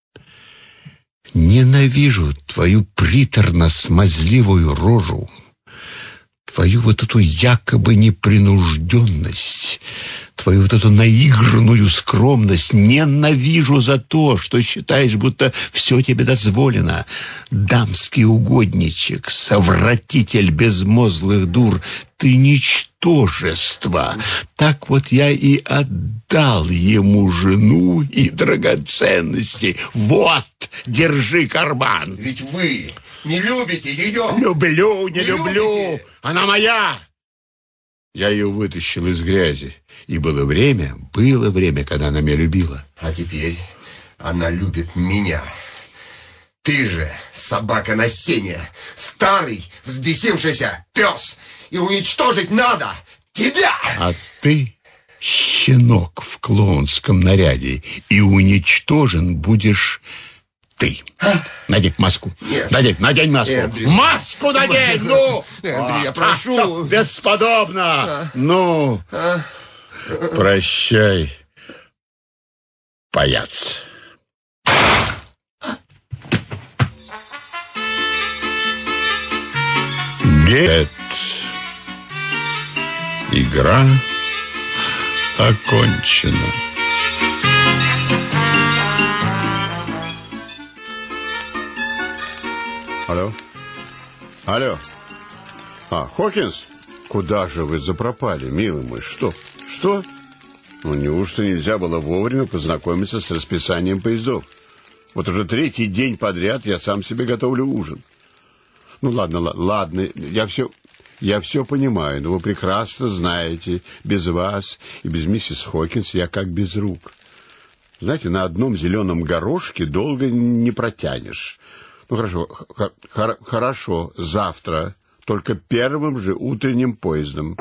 Ненавижу твою приторно-смазливую рожу. Твою вот эту якобы непринужденность, твою вот эту наигранную скромность ненавижу за то, что считаешь, будто все тебе дозволено. Дамский угодничек, совратитель безмозглых дур, ты ничтожество. Так вот я и отдал ему жену и драгоценности. Вот, держи карман. Ведь вы не любите ее. Люблю, не, не люблю. Любите. Она моя. Я ее вытащил из грязи. И было время, было время, когда она меня любила. А теперь она любит меня. Ты же собака на сене, старый, взбесившийся пес. И уничтожить надо тебя. А ты щенок в клоунском наряде. И уничтожен будешь ты. А? Надень маску. Нет. Надень, надень маску. Эндрю. Маску надень, ну! Эндрю, я прошу. А, бесподобно. А? Ну, а? Прощай, паяц. Гет. Игра окончена. Алло? Алло? А, Хокинс? Куда же вы запропали, милый мой? Что? Что? Ну, неужто нельзя было вовремя познакомиться с расписанием поездов? Вот уже третий день подряд я сам себе готовлю ужин. Ну, ладно, ладно, ладно, я все... Я все понимаю, но вы прекрасно знаете, без вас и без миссис Хокинс я как без рук. Знаете, на одном зеленом горошке долго не протянешь. Ну, хорошо, хор- хорошо, завтра, только первым же утренним поездом.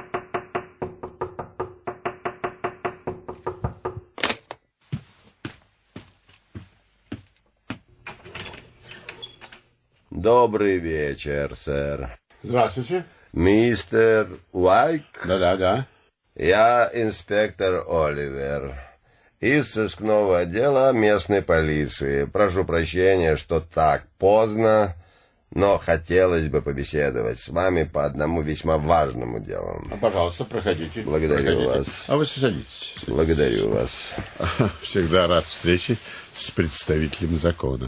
Добрый вечер, сэр. Здравствуйте. Мистер Уайк? Да-да-да. Я инспектор Оливер из сыскного отдела местной полиции. Прошу прощения, что так поздно, но хотелось бы побеседовать с вами по одному весьма важному делу. Пожалуйста, проходите. Благодарю проходите. вас. А вы садитесь. Благодарю вас. Всегда рад встрече с представителем закона.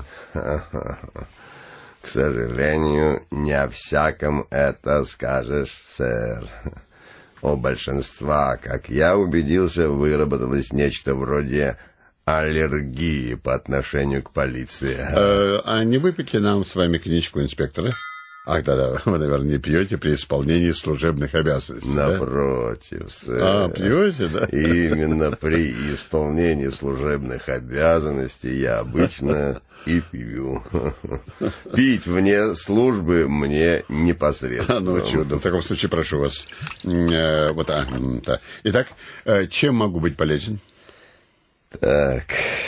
К сожалению, не о всяком это скажешь, сэр. У большинства, как я убедился, выработалось нечто вроде аллергии по отношению к полиции. Э, а не выпить ли нам с вами коньячку, инспектора? Ах, да-да, вы, наверное, не пьете при исполнении служебных обязанностей. Напротив, да? сэр. А, пьете, да? Именно при исполнении служебных обязанностей я обычно и пью. Пить вне службы мне непосредственно. Ну, чудо. В таком случае прошу вас. Э, вот, а, да. Итак, э, чем могу быть полезен? Так,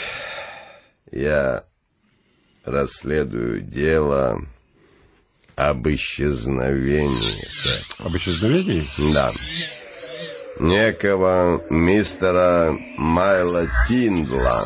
я расследую дело об исчезновении, сэр. Об исчезновении? Да. Некого мистера Майла Тиндла.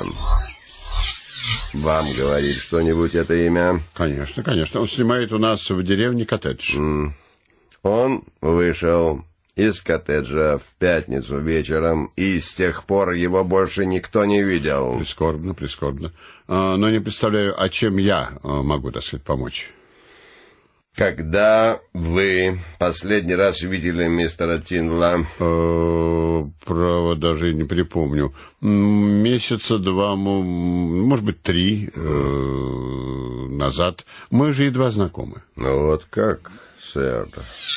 Вам говорит что-нибудь это имя? Конечно, конечно. Он снимает у нас в деревне коттедж. Mm. Он вышел из коттеджа в пятницу вечером, и с тех пор его больше никто не видел. Прискорбно, прискорбно. А, но не представляю, а чем я а, могу, так сказать, помочь. Когда вы последний раз видели мистера Тиндла? Э, право, даже не припомню. Месяца два, может быть, три э, назад. Мы же едва знакомы. Ну вот как, сэр?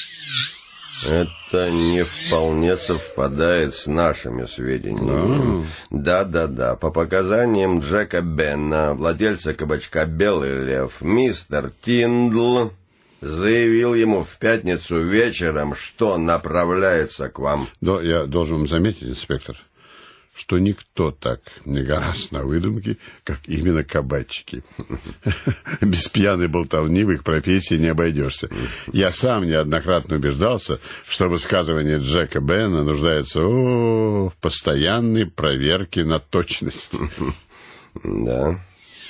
Это не вполне совпадает с нашими сведениями. Да-да-да. По показаниям Джека Бенна, владельца кабачка «Белый лев», мистер Тиндл заявил ему в пятницу вечером, что направляется к вам. Но я должен вам заметить, инспектор, что никто так не гораст на выдумки, как именно кабачики. Без пьяной болтовни в их профессии не обойдешься. Я сам неоднократно убеждался, что высказывание Джека Бенна нуждается о, в постоянной проверке на точность. Да.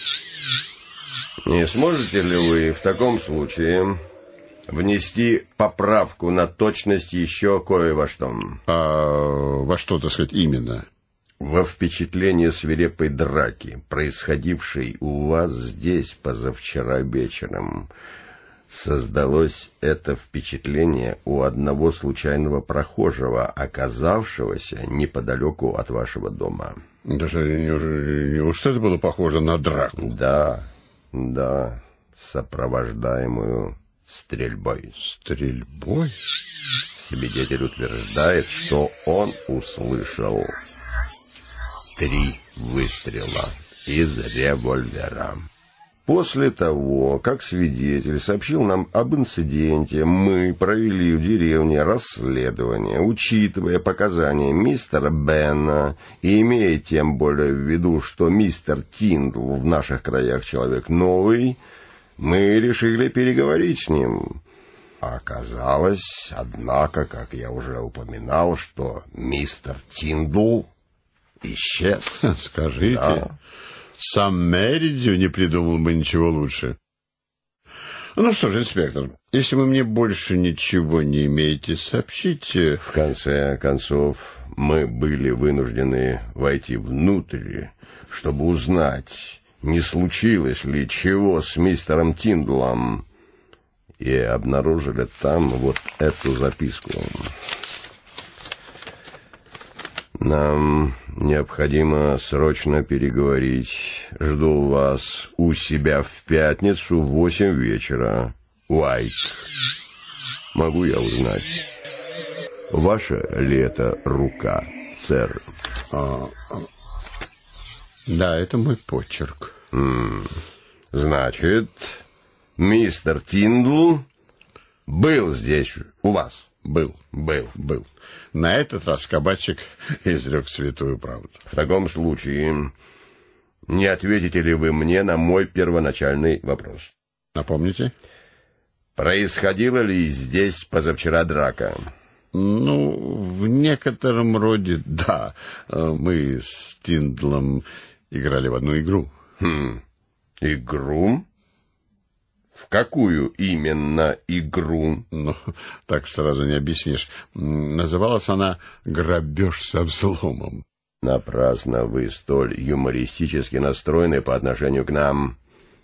Не сможете ли вы в таком случае внести поправку на точность еще кое во что? А во что, так сказать, именно? Во впечатление свирепой драки, происходившей у вас здесь позавчера вечером. Создалось это впечатление у одного случайного прохожего, оказавшегося неподалеку от вашего дома. Даже неужто это было похоже на драку? Да, да, сопровождаемую стрельбой. Стрельбой? Свидетель утверждает, что он услышал три выстрела из револьвера. После того, как свидетель сообщил нам об инциденте, мы провели в деревне расследование, учитывая показания мистера Бенна и имея тем более в виду, что мистер Тиндл в наших краях человек новый, мы решили переговорить с ним. Оказалось, однако, как я уже упоминал, что мистер Тиндл исчез. Скажите, да. Сам Меридью не придумал бы ничего лучше. Ну что же, инспектор, если вы мне больше ничего не имеете сообщить... В конце концов, мы были вынуждены войти внутрь, чтобы узнать, не случилось ли чего с мистером Тиндлом, и обнаружили там вот эту записку. Нам необходимо срочно переговорить. Жду вас у себя в пятницу в восемь вечера. Уайт. Могу я узнать, ваша ли это рука, сэр? А, да, это мой почерк. М-м. Значит, мистер Тиндл был здесь у вас? Был. Был. Был. На этот раз кабачик изрек святую правду. В таком случае, не ответите ли вы мне на мой первоначальный вопрос? Напомните? Происходила ли здесь позавчера драка? Ну, в некотором роде, да. Мы с Тиндлом играли в одну игру. Хм. Игру? В какую именно игру? Ну, так сразу не объяснишь. Называлась она «Грабеж со взломом». Напрасно вы столь юмористически настроены по отношению к нам.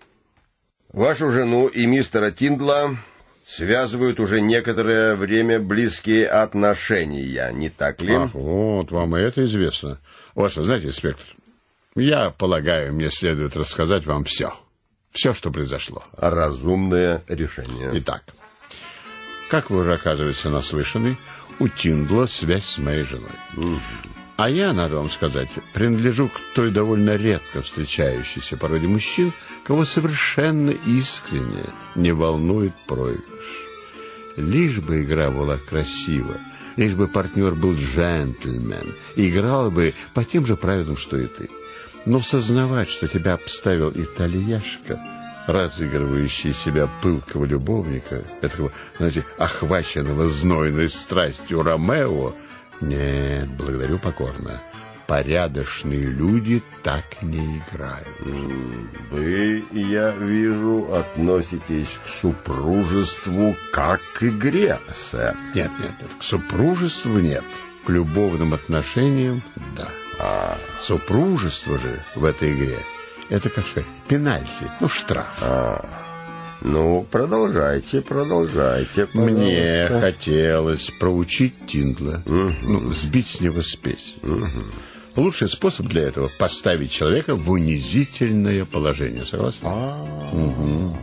Вашу жену и мистера Тиндла связывают уже некоторое время близкие отношения, не так ли? Ах, вот, вам и это известно. Вот что, знаете, инспектор, я полагаю, мне следует рассказать вам все. Все, что произошло. Разумное решение. Итак, как вы уже, оказывается, наслышаны, у Тиндла связь с моей женой. Угу. А я, надо вам сказать, принадлежу к той довольно редко встречающейся породе мужчин, кого совершенно искренне не волнует проигрыш. Лишь бы игра была красива, лишь бы партнер был джентльмен, играл бы по тем же правилам, что и ты. Но сознавать, что тебя обставил итальяшка, разыгрывающий себя пылкого любовника, этого, знаете, охваченного знойной страстью Ромео, нет, благодарю покорно. Порядочные люди так не играют. Вы, я вижу, относитесь к супружеству как к игре, сэр. Нет, нет, нет, к супружеству нет. К любовным отношениям — да. А. Супружество же в этой игре — это, как сказать, пенальти, ну, штраф. А. Ну, продолжайте, продолжайте, пожалуйста. Мне хотелось проучить Тиндла, угу. ну, сбить с него спесь. Угу. Лучший способ для этого — поставить человека в унизительное положение. Согласны? Угу.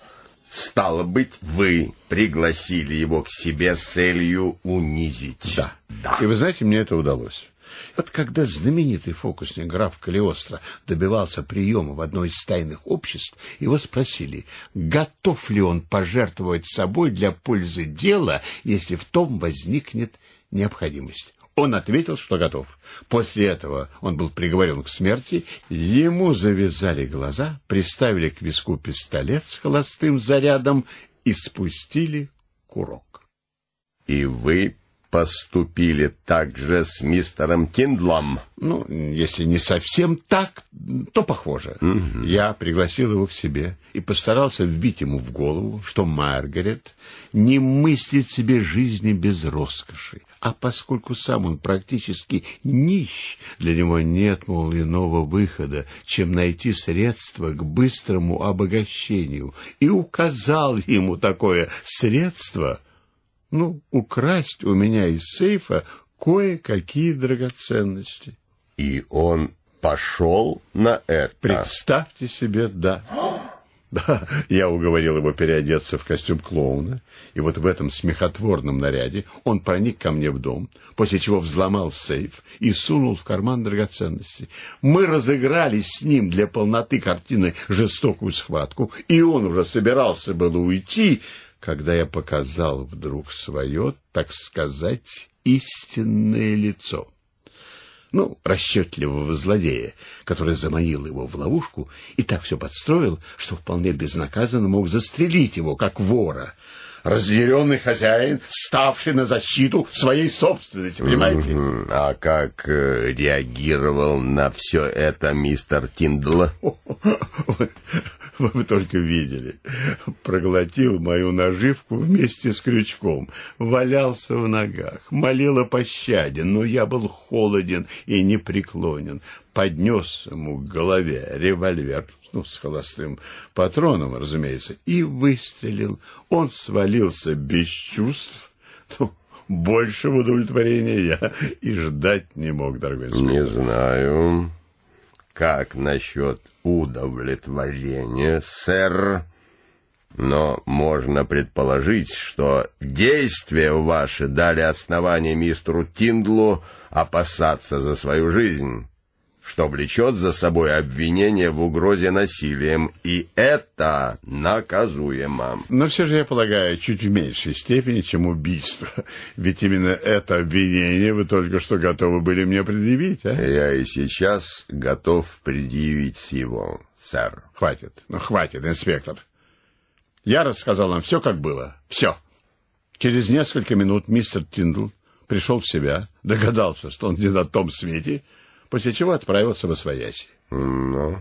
Стало быть, вы пригласили его к себе с целью унизить. Да. Да. И вы знаете, мне это удалось. Вот когда знаменитый фокусник граф Калиостро добивался приема в одно из тайных обществ, его спросили, готов ли он пожертвовать собой для пользы дела, если в том возникнет необходимость. Он ответил, что готов. После этого он был приговорен к смерти, ему завязали глаза, приставили к виску пистолет с холостым зарядом и спустили курок. И вы поступили так же с мистером Тиндлом? Ну, если не совсем так, то похоже. Угу. Я пригласил его к себе и постарался вбить ему в голову, что Маргарет не мыслит себе жизни без роскоши. А поскольку сам он практически нищ, для него нет, мол, иного выхода, чем найти средства к быстрому обогащению. И указал ему такое средство, ну, украсть у меня из сейфа кое-какие драгоценности. И он пошел на это? Представьте себе, да. Да, я уговорил его переодеться в костюм клоуна, и вот в этом смехотворном наряде он проник ко мне в дом, после чего взломал сейф и сунул в карман драгоценности. Мы разыграли с ним для полноты картины жестокую схватку, и он уже собирался было уйти, когда я показал вдруг свое, так сказать, истинное лицо. Ну, расчетливого злодея, который заманил его в ловушку и так все подстроил, что вполне безнаказанно мог застрелить его, как вора. Разъяренный хозяин, ставший на защиту своей собственности, понимаете? Mm-hmm. А как э, реагировал на все это мистер Тиндл? Вы, вы только видели. Проглотил мою наживку вместе с крючком, валялся в ногах, молил о пощаде, но я был холоден и непреклонен. Поднес ему к голове револьвер, ну, с холостым патроном, разумеется, и выстрелил. Он свалился без чувств. Ну, большего удовлетворения я и ждать не мог, дорогой инспектор. Не знаю. Как насчет удовлетворения, сэр? Но можно предположить, что действия ваши дали основание мистеру Тиндлу опасаться за свою жизнь, что влечет за собой обвинение в угрозе насилием, и это наказуемо. Но все же, я полагаю, чуть в меньшей степени, чем убийство. Ведь именно это обвинение вы только что готовы были мне предъявить, а? Я и сейчас готов предъявить его, сэр. Хватит, ну хватит, инспектор. Я рассказал вам все, как было. Все. Через несколько минут мистер Тиндл пришел в себя, догадался, что он не на том свете, после чего отправился восвояси. Ну,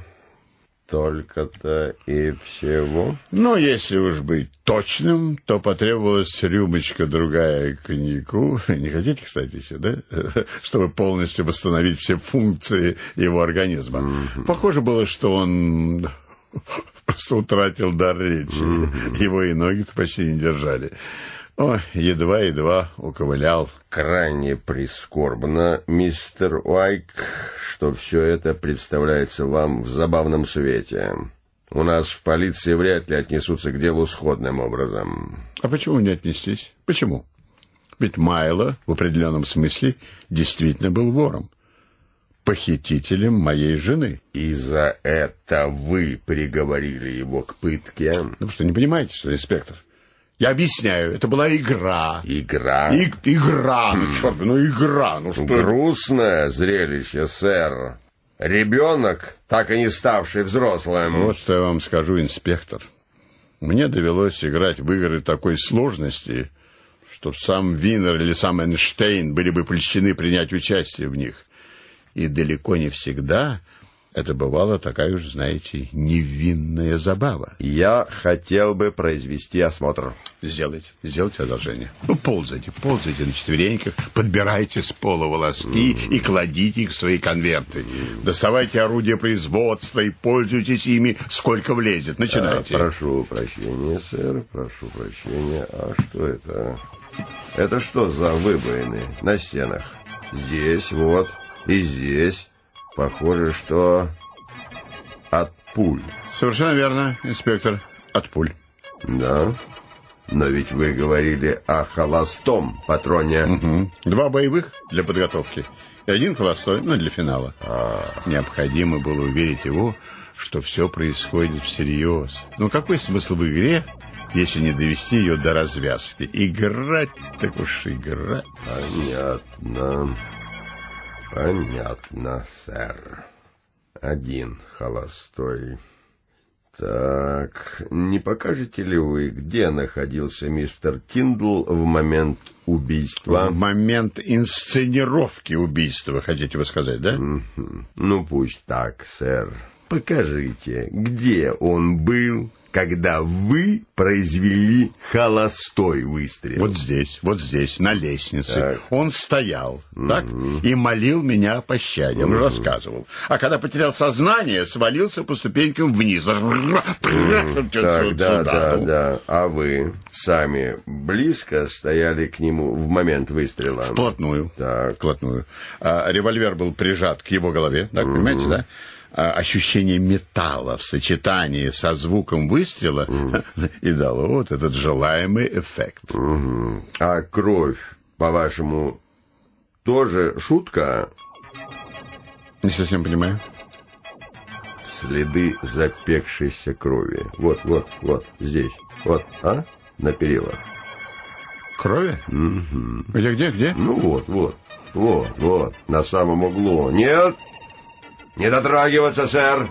только-то и всего. Но если уж быть точным, то потребовалась рюмочка другая коньяку. Не хотите, кстати, еще, да? Чтобы полностью восстановить все функции его организма. Mm-hmm. Похоже было, что он просто утратил дар речи. Mm-hmm. Его и ноги-то почти не держали. О, едва-едва уковылял. Крайне прискорбно, мистер Уайк, что все это представляется вам в забавном свете. У нас в полиции вряд ли отнесутся к делу сходным образом. А почему не отнестись? Почему? Ведь Майло в определенном смысле действительно был вором. Похитителем моей жены. И за это вы приговорили его к пытке? Ну, что, не понимаете, что ли, инспектор? Я объясняю, это была игра. Игра? И, игра, ну, черт, ну, игра, ну что... Грустное зрелище, сэр. Ребенок, так и не ставший взрослым. Вот что я вам скажу, инспектор. Мне довелось играть в игры такой сложности, что сам Винер или сам Эйнштейн были бы польщены принять участие в них. И далеко не всегда это бывала такая уж, знаете, невинная забава. Я хотел бы произвести осмотр. Сделайте, сделайте одолжение. Ну, ползайте, ползайте на четвереньках, подбирайте с пола волоски mm. и кладите их в свои конверты. Mm. Доставайте орудия производства и пользуйтесь ими, сколько влезет. Начинайте. А, прошу прощения, сэр, прошу прощения. А что это? Это что за выбоины на стенах? Здесь, вот, и здесь. Похоже, что от пуль. Совершенно верно, инспектор. От пуль. Да. Но ведь вы говорили о холостом патроне. Угу. Два боевых для подготовки. И один холостой, ну, для финала. А. Необходимо было уверить его, что все происходит всерьез. Ну, какой смысл в игре, если не довести ее до развязки? Играть, так уж играть. Понятно. Понятно, сэр. Один холостой. Так, не покажете ли вы, где находился мистер Тиндл в момент убийства? В момент инсценировки убийства, хотите вы сказать, да? Mm-hmm. Ну, пусть так, сэр. Покажите, где он был, когда вы произвели холостой выстрел. Вот здесь, вот здесь, на лестнице. Так. Он стоял, mm-hmm. так, и молил меня о пощаде. Mm-hmm. Он рассказывал. А когда потерял сознание, свалился по ступенькам вниз. Mm-hmm. Так, да, да, да. А вы сами близко стояли к нему в момент выстрела? Вплотную. Так. Вплотную. А, револьвер был прижат к его голове, так, mm-hmm. понимаете, да? Ощущение металла в сочетании со звуком выстрела mm. и дало вот этот желаемый эффект. Mm-hmm. А кровь, по-вашему, тоже шутка? Не совсем понимаю. Следы запекшейся крови. Вот, вот, вот, здесь. Вот, а? На перилах. Крови? Mm-hmm. Где, где, где? Ну вот, вот, вот, вот, на самом углу. Нет! Не дотрагиваться, сэр.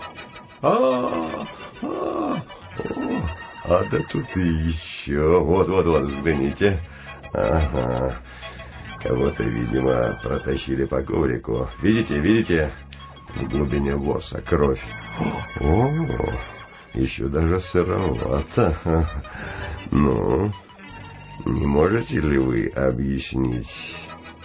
А, а, а, да тут и еще. Вот, вот, вот, взгляните. Ага. Кого-то, видимо, протащили по коврику. Видите, видите? В глубине ворса кровь. О, еще даже сыровато. Ну, не можете ли вы объяснить,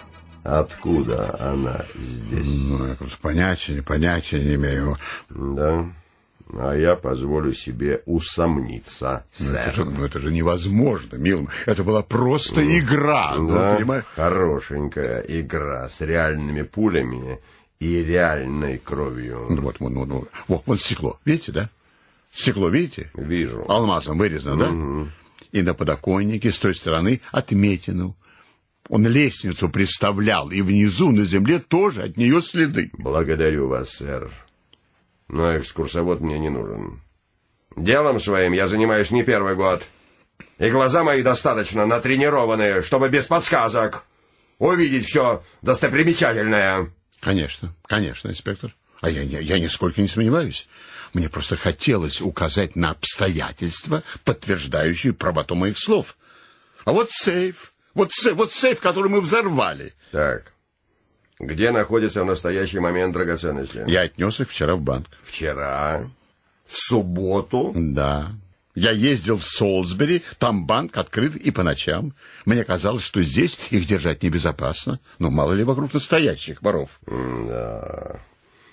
откуда она здесь? Ну, я просто понятия, понятия не имею. Да, а я позволю себе усомниться, ну, сэр. Это же, ну, это же невозможно, милый. Это была просто mm. игра. Да, ну, хорошенькая игра с реальными пулями и реальной кровью. Ну, вот, вот, вот, вот, вот, вот стекло, видите, да? Стекло, видите? Вижу. Алмазом вырезано, да? Угу. И на подоконнике с той стороны отметину. Он лестницу представлял, и внизу на земле тоже от нее следы. Благодарю вас, сэр. Но экскурсовод мне не нужен. Делом своим я занимаюсь не первый год. И глаза мои достаточно натренированные, чтобы без подсказок увидеть все достопримечательное. Конечно, конечно, инспектор. А я, я, я нисколько не сомневаюсь. Мне просто хотелось указать на обстоятельства, подтверждающие правоту моих слов. А вот сейф, вот сейф, вот сейф, который мы взорвали. Так, где находится в настоящий момент драгоценности? Я отнес их вчера в банк. Вчера? В субботу? Да. Я ездил в Солсбери, там банк открыт и по ночам. Мне казалось, что здесь их держать небезопасно. Но мало ли вокруг настоящих воров. Да,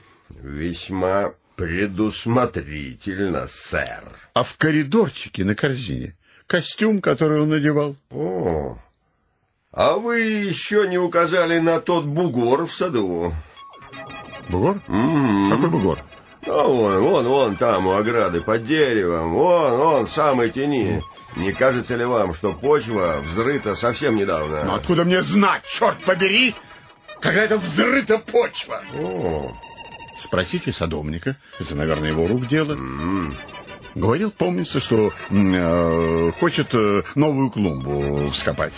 весьма предусмотрительно, сэр. А в коридорчике на корзине костюм, который он надевал. О, а вы еще не указали на тот бугор в саду. Бугор? М-м-м. Какой бугор? А вон, вон, вон там у ограды под деревом. Вон, вон, в самой тени. Не кажется ли вам, что почва взрыта совсем недавно? Но откуда мне знать, черт побери, какая-то взрыта почва? О. Спросите садовника. Это, наверное, его рук дело. М-м. Говорил, помнится, что э, хочет э, новую клумбу вскопать.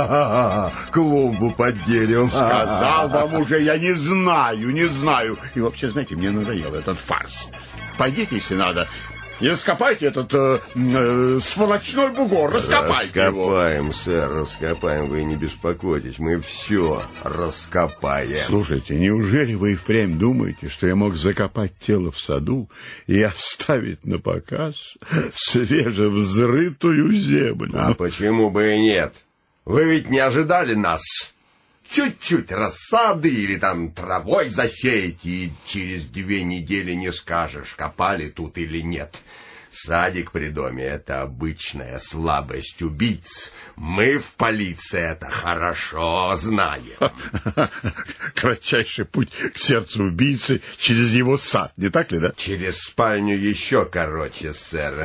Клумбу под деревом. Сказал вам уже, я не знаю, не знаю. И вообще, знаете, мне надоел этот фарс. Пойдите, если надо, и раскопайте этот э, э, сволочной бугор. Раскопайте его. Раскопаем, сэр, раскопаем. Вы не беспокойтесь, мы все раскопаем. Слушайте, неужели вы и впрямь думаете, что я мог закопать тело в саду и оставить на показ свежевзрытую землю? А почему бы и нет? Вы ведь не ожидали нас? Чуть-чуть рассады или там травой засеять, и через две недели не скажешь, копали тут или нет. Садик при доме — это обычная слабость убийц. Мы в полиции это хорошо знаем. Кратчайший путь к сердцу убийцы через его сад, не так ли, да? Через спальню еще короче, сэр.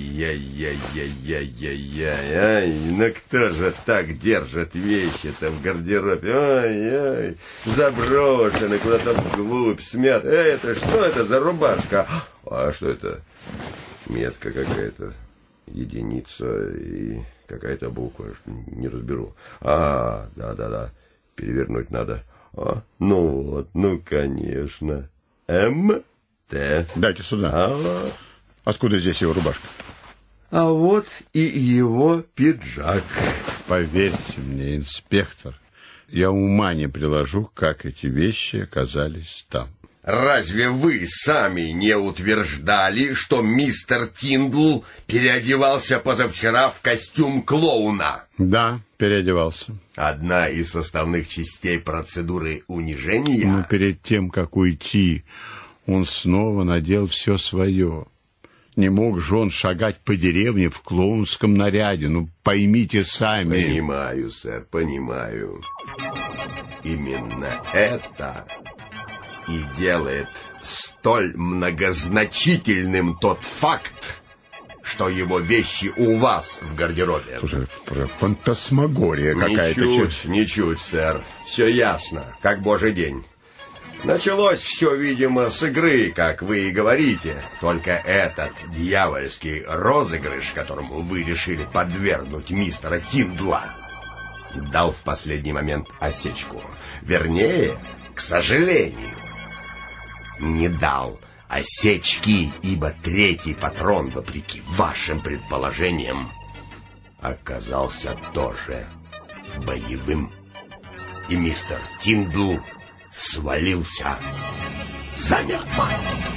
Ай-яй-яй-яй-яй-яй. Ну кто же так держит вещи-то в гардеробе? Ай-яй. Заброшено куда-то вглубь, смят. Эй, это что это за рубашка? А что это? Метка какая-то, единица и какая-то буква, не разберу. А, да-да-да, перевернуть надо. А, ну вот, ну конечно. М, Т. Дайте сюда. А, Откуда здесь его рубашка? а вот и его пиджак. Поверьте мне, инспектор, я ума не приложу, как эти вещи оказались там. Разве вы сами не утверждали, что мистер Тиндл переодевался позавчера в костюм клоуна? Да, переодевался. Одна из составных частей процедуры унижения? Но перед тем, как уйти, он снова надел все свое. Не мог же он шагать по деревне в клоунском наряде. Ну, поймите сами. Понимаю, сэр, понимаю. Именно это и делает столь многозначительным тот факт, что его вещи у вас в гардеробе. Слушай, фантасмагория какая-то. Ничуть, ничуть, сэр. Все ясно, как божий день. Началось все, видимо, с игры, как вы и говорите. Только этот дьявольский розыгрыш, которому вы решили подвергнуть мистера Тиндла, дал в последний момент осечку. Вернее, к сожалению, не дал осечки, ибо третий патрон, вопреки вашим предположениям, оказался тоже боевым. И мистер Тиндл свалился замертво.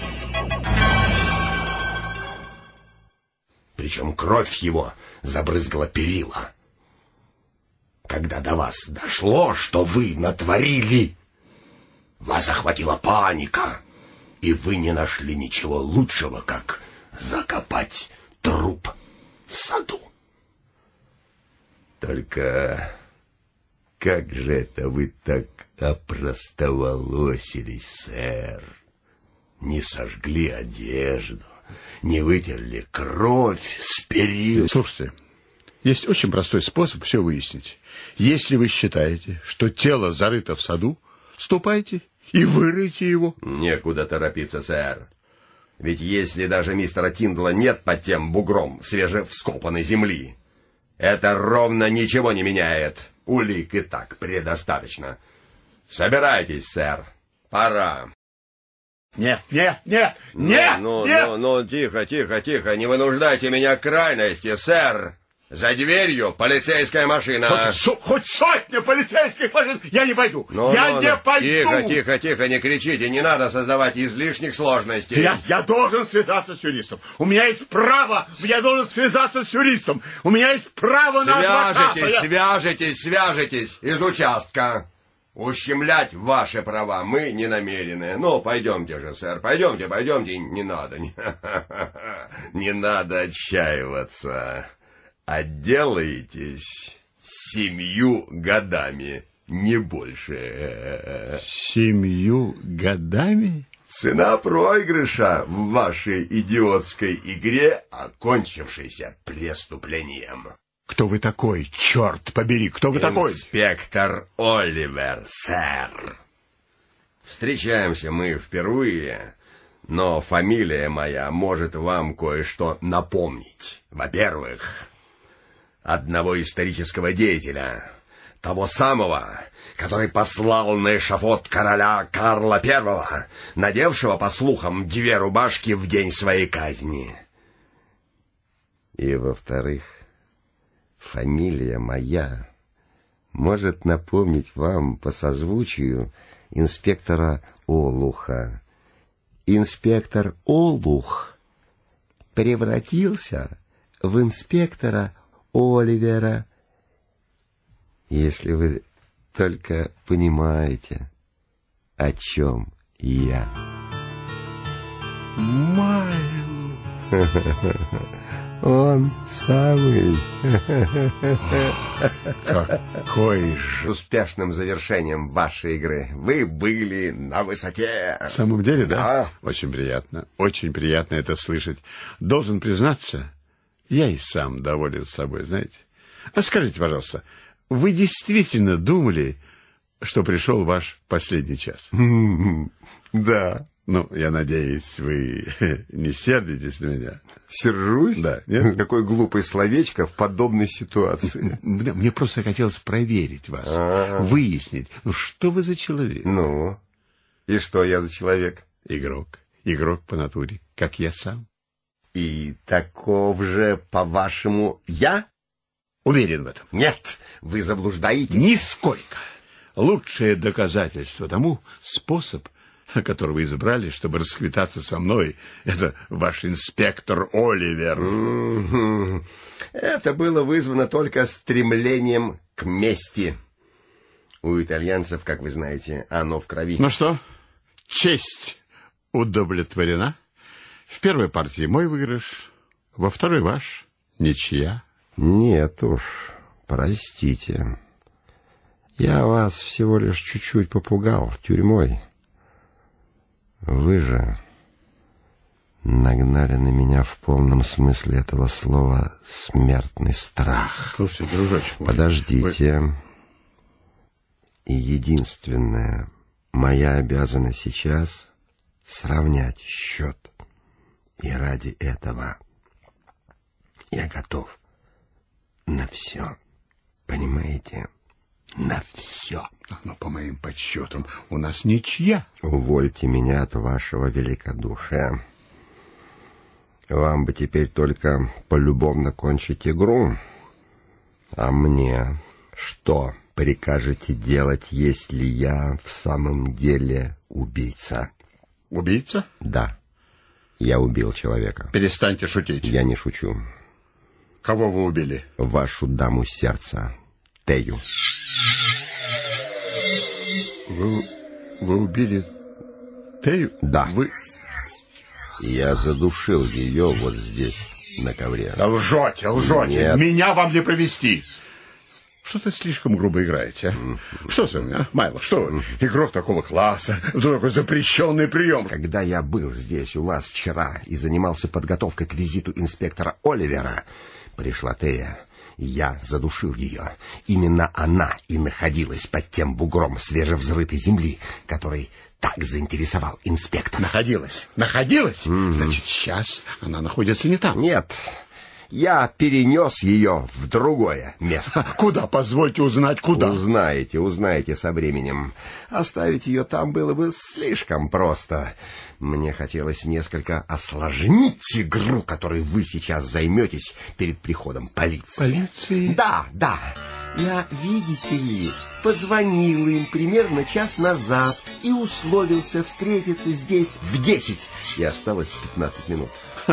Причем кровь его забрызгала перила. Когда до вас дошло, что вы натворили, вас охватила паника, и вы не нашли ничего лучшего, как закопать труп в саду. Только как же это вы так опростоволосились, сэр? Не сожгли одежду, не вытерли кровь с перил. Слушайте, есть очень простой способ все выяснить. Если вы считаете, что тело зарыто в саду, ступайте и выройте его. Некуда торопиться, сэр. Ведь если даже мистера Тиндла нет под тем бугром свежевскопанной земли, это ровно ничего не меняет. Улик и так предостаточно. Собирайтесь, сэр. Пора. Нет, нет, нет, нет, ну, нет! Ну, ну, ну, тихо, тихо, тихо. Не вынуждайте меня к крайности, сэр. За дверью полицейская машина. Хоть, со, хоть сотня полицейских машин, я не пойду. Ну, я ну, не ну. пойду. Тихо, тихо, тихо, не кричите. Не надо создавать излишних сложностей. Я, я должен связаться с юристом. У меня есть право. Я должен связаться с юристом. У меня есть право на адвоката. Свяжитесь, Я... свяжитесь, свяжитесь из участка. Ущемлять ваши права мы не намерены. Ну, пойдемте же, сэр, пойдемте, пойдемте. Не надо, не, не надо отчаиваться. Отделаетесь семью годами, не больше. Семью годами? Цена проигрыша в вашей идиотской игре, окончившейся преступлением. Кто вы такой, черт побери, кто вы такой? Инспектор Оливер, сэр. Встречаемся мы впервые, но фамилия моя может вам кое-что напомнить. Во-первых, одного исторического деятеля, того самого, который послал на эшафот короля Карла Первого, надевшего, по слухам, две рубашки в день своей казни. И, во-вторых, фамилия моя может напомнить вам по созвучию инспектора Олуха. Инспектор Олух превратился в инспектора Оливера. Если вы только понимаете, о чем я. Майло. Он самый. Какой же. Успешным завершением вашей игры вы были на высоте. В самом деле, да? Да. Очень приятно. Очень приятно это слышать. Должен признаться, я и сам доволен собой, знаете. А скажите, пожалуйста, вы действительно думали, что пришел ваш последний час? Да. Ну, я надеюсь, вы не сердитесь на меня. Сержусь? Да. Нет? Какое глупое словечко в подобной ситуации. Мне, мне просто хотелось проверить вас, А-а-а. выяснить, ну что вы за человек? Ну, и что я за человек? Игрок. Игрок по натуре, как я сам. И таков же, по-вашему, я? Уверен в этом. Нет, вы заблуждаетесь. Нисколько. Лучшее доказательство тому способ, который вы избрали, чтобы расквитаться со мной, это ваш инспектор Оливер. Mm-hmm. Это было вызвано только стремлением к мести. У итальянцев, как вы знаете, оно в крови. Ну что, честь удовлетворена? В первой партии мой выигрыш, во второй ваш, ничья. Нет уж, простите. Я вас всего лишь чуть-чуть попугал тюрьмой. Вы же нагнали на меня в полном смысле этого слова смертный страх. Слушайте, дружочек мой, подождите. Вы... И единственная моя обязанность сейчас сравнять счет. И ради этого я готов на все. Понимаете? На все. Но по моим подсчетам у нас ничья. Увольте меня от вашего великодушия. Вам бы теперь только полюбовно кончить игру. А мне что прикажете делать, если я в самом деле убийца? Убийца? Да. Я убил человека. Перестаньте шутить. Я не шучу. Кого вы убили? Вашу даму сердца, Тею. Вы, вы убили Тею? Да. Вы... Я задушил ее вот здесь, на ковре. Да лжете, лжете. Нет. Меня вам не провести. Что-то слишком грубо играете, а? Что с вами, а? Майло, что вы? Игрок такого класса, вдруг такой запрещенный прием. Когда я был здесь у вас вчера и занимался подготовкой к визиту инспектора Оливера, пришла Тея. Я задушил ее. Именно она и находилась под тем бугром свежевзрытой земли, который так заинтересовал инспектора. Находилась? Находилась? Mm-hmm. Значит, сейчас она находится не там. Нет. Я перенес ее в другое место. Куда, позвольте узнать, куда? Узнаете, узнаете со временем. Оставить ее там было бы слишком просто. Мне хотелось несколько осложнить игру, которой вы сейчас займетесь перед приходом полиции. Полиции? Да, да. Я, видите ли, позвонил им примерно час назад и условился встретиться здесь в десять. И осталось пятнадцать минут.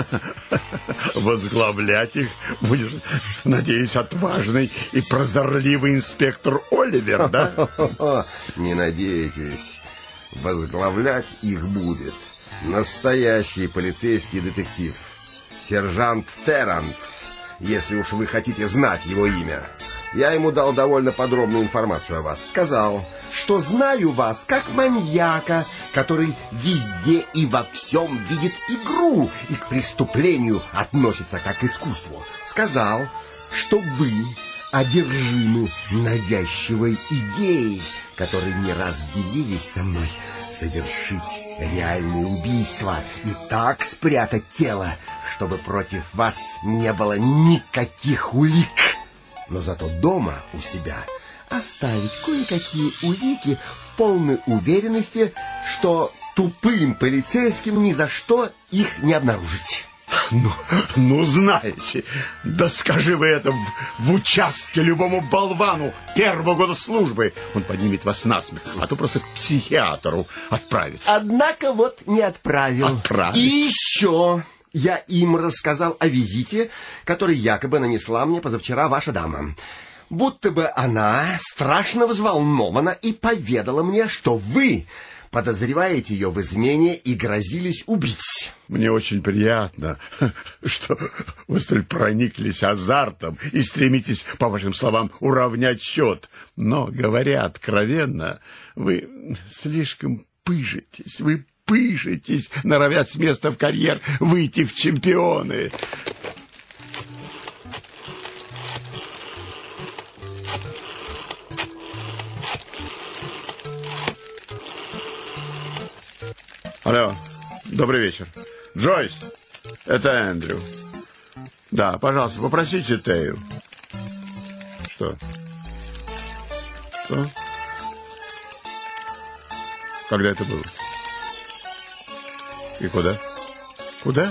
Возглавлять их будет, надеюсь, отважный и прозорливый инспектор Оливер, да? Не надейтесь. Возглавлять их будет настоящий полицейский детектив. Сержант Террант, если уж вы хотите знать его имя. Я ему дал довольно подробную информацию о вас. Сказал, что знаю вас как маньяка, который везде и во всем видит игру и к преступлению относится как к искусству. Сказал, что вы одержимы навязчивой идеей, которой не раз делились со мной, совершить реальное убийство и так спрятать тело, чтобы против вас не было никаких улик. Но зато дома у себя оставить кое-какие улики в полной уверенности, что тупым полицейским ни за что их не обнаружить. Ну, ну знаете, да скажи вы это в, в участке любому болвану первого года службы. Он поднимет вас на смех, а то просто к психиатру отправит. Однако вот не отправил. Отправит? И еще... Я им рассказал о визите, который якобы нанесла мне позавчера ваша дама. Будто бы она страшно взволнована и поведала мне, что вы подозреваете ее в измене и грозились убить. Мне очень приятно, что вы столь прониклись азартом и стремитесь, по вашим словам, уравнять счет. Но, говоря откровенно, вы слишком пыжитесь, вы пыжитесь, норовя с места в карьер выйти в чемпионы. Алло, добрый вечер. Джойс, это Эндрю. Да, пожалуйста, попросите Тею. Что? Что? Когда это было? И куда? Куда?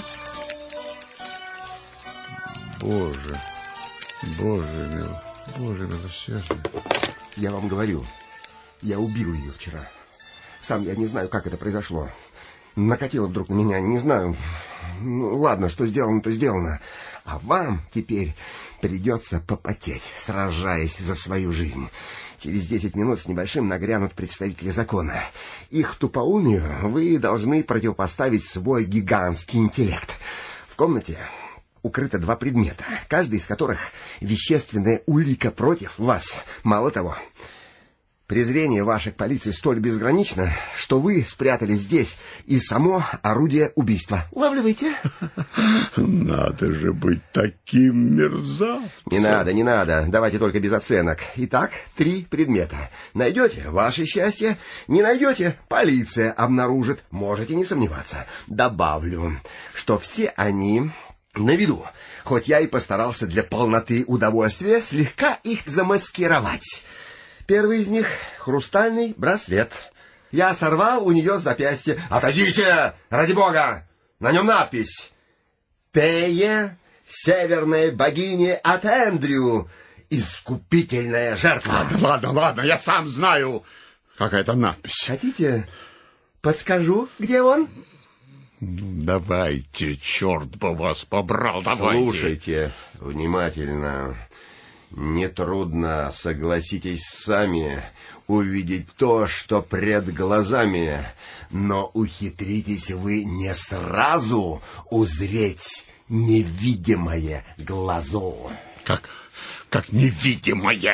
Боже, боже милый, боже милосердный. Я вам говорю, я убил ее вчера. Сам я не знаю, как это произошло. Накатило вдруг на меня, не знаю. Ну, ладно, что сделано, то сделано. А вам теперь придется попотеть, сражаясь за свою жизнь. Через десять минут с небольшим нагрянут представители закона. Их тупоумию вы должны противопоставить свой гигантский интеллект. В комнате укрыто два предмета, каждый из которых вещественная улика против вас. Мало того, презрение ваше к полиции столь безгранично, что вы спрятали здесь и само орудие убийства. Улавливаете? Надо же быть таким мерзавцем. Не надо, не надо. Давайте только без оценок. Итак, три предмета. Найдете — ваше счастье. Не найдете — полиция обнаружит. Можете не сомневаться. Добавлю, что все они на виду. Хоть я и постарался для полноты удовольствия слегка их замаскировать. Первый из них — хрустальный браслет. Я сорвал у нее запястье. Отойдите, ради бога! На нем надпись: Тея, северная богиня от Эндрю, искупительная жертва. Ладно, ладно, ладно, я сам знаю, какая это надпись. Хотите, подскажу, где он? Ну, давайте, черт бы вас побрал, давайте. Слушайте внимательно. Нетрудно, согласитесь сами, увидеть то, что пред глазами, но ухитритесь вы не сразу узреть невидимое глазу. Как, как невидимое?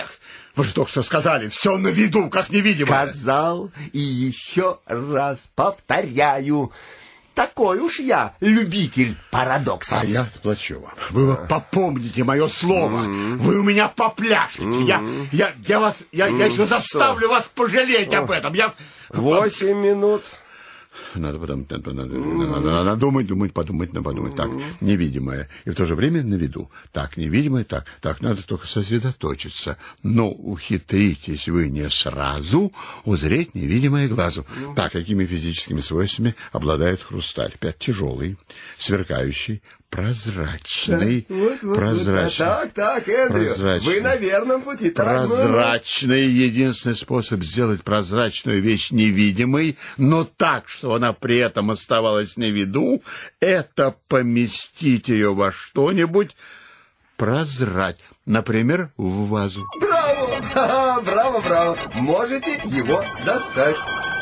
Вы же только что сказали, все на виду, как невидимое. Сказал и еще раз повторяю. Такой уж я любитель парадоксов. А я плачу вам. Вы вот попомните мое слово. Mm-hmm. Вы у меня попляшете. Mm-hmm. Я, я, я вас, я, mm-hmm. я еще заставлю Что? вас пожалеть oh. об этом. Я... Восемь минут. Надо подумать, надо, надо, mm-hmm. надо, надо думать, думать, подумать, надо подумать. Mm-hmm. Так, невидимое. И в то же время на виду. Так, невидимое, так. Так, надо только сосредоточиться. Но ухитритесь вы не сразу узреть невидимое глазу. Mm-hmm. Так, какими физическими свойствами обладает хрусталь? Пять. Тяжелый, сверкающий, прозрачный. Вот, вот, прозрачный. Вот, так, так, Эндрю, вы на верном пути. Прозрачный. Единственный способ сделать прозрачную вещь невидимой, но так, чтобы она при этом оставалась на виду, это поместить ее во что-нибудь прозрать. Например, в вазу. Браво! Ха-ха, браво, браво! Можете его достать.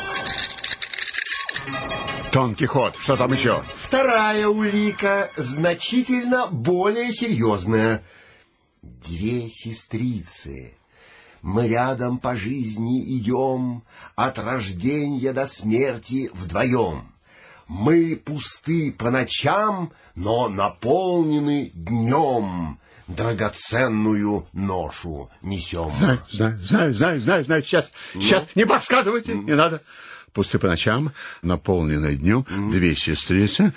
Дон Кихот, что там еще? Вторая улика значительно более серьезная. Две сестрицы. Мы рядом по жизни идем, от рождения до смерти вдвоем. Мы пусты по ночам, но наполнены днем. Драгоценную ношу несем. Знаю, знаю, знаю, знаю, знаю, знаю. Сейчас, ну? сейчас, не подсказывайте, mm. не надо. Пусты по ночам, наполненные днем, mm. две сестрицы,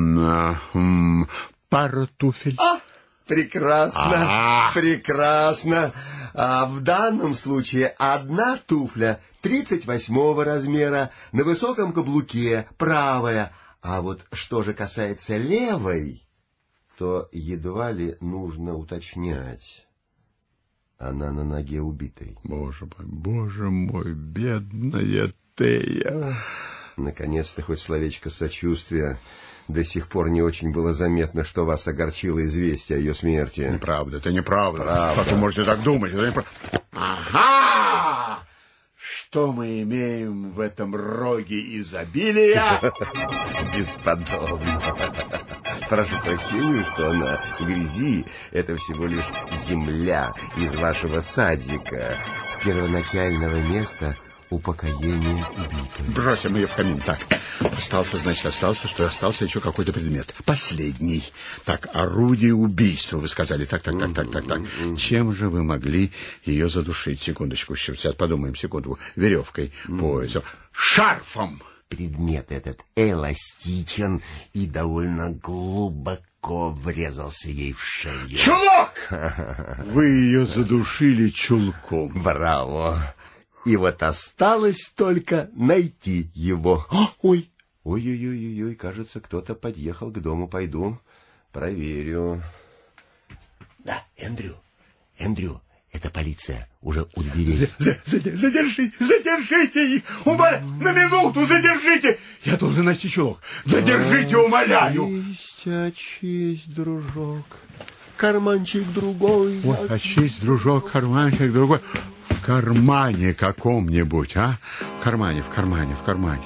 м- пара туфель. А, прекрасно, А-а-а. прекрасно. А в данном случае одна туфля тридцать восьмого размера, на высоком каблуке, правая. А вот что же касается левой, то едва ли нужно уточнять. Она на ноге убитой. Боже мой, боже мой, бедная Тея. Наконец-то хоть словечко сочувствия. До сих пор не очень было заметно, что вас огорчило известие о ее смерти. Неправда, это неправда. Правда. Как вы можете так думать? Это неправда. Ага! Что мы имеем в этом роге изобилия? Бесподобно. Прошу прощения, что она в грязи. Это всего лишь земля из вашего садика, первоначального места упокоения убитой. Бросим ее в камин. Так, остался, значит, остался, что остался еще какой-то предмет. Последний. Так, орудие убийства, вы сказали. Так, так, так, так, так, так. Чем же вы могли ее задушить? Секундочку, сейчас подумаем, секунду. Веревкой, поясом, шарфом. Предмет этот эластичен и довольно глубоко врезался ей в шею. Чулок! Вы ее задушили чулком. Браво! И вот осталось только найти его. О, ой! Ой-ой-ой-ой, кажется, кто-то подъехал к дому. Пойду проверю. Да, Эндрю, Эндрю, это полиция уже у дверей. Задержите, задержите их! Умоляю, на минуту задержите! Я должен найти чулок. Задержите, умоляю! Честь, а честь, дружок. Карманчик другой. Ой, а честь, дружок, карманчик другой. В кармане каком-нибудь, а? В кармане, в кармане, в кармане.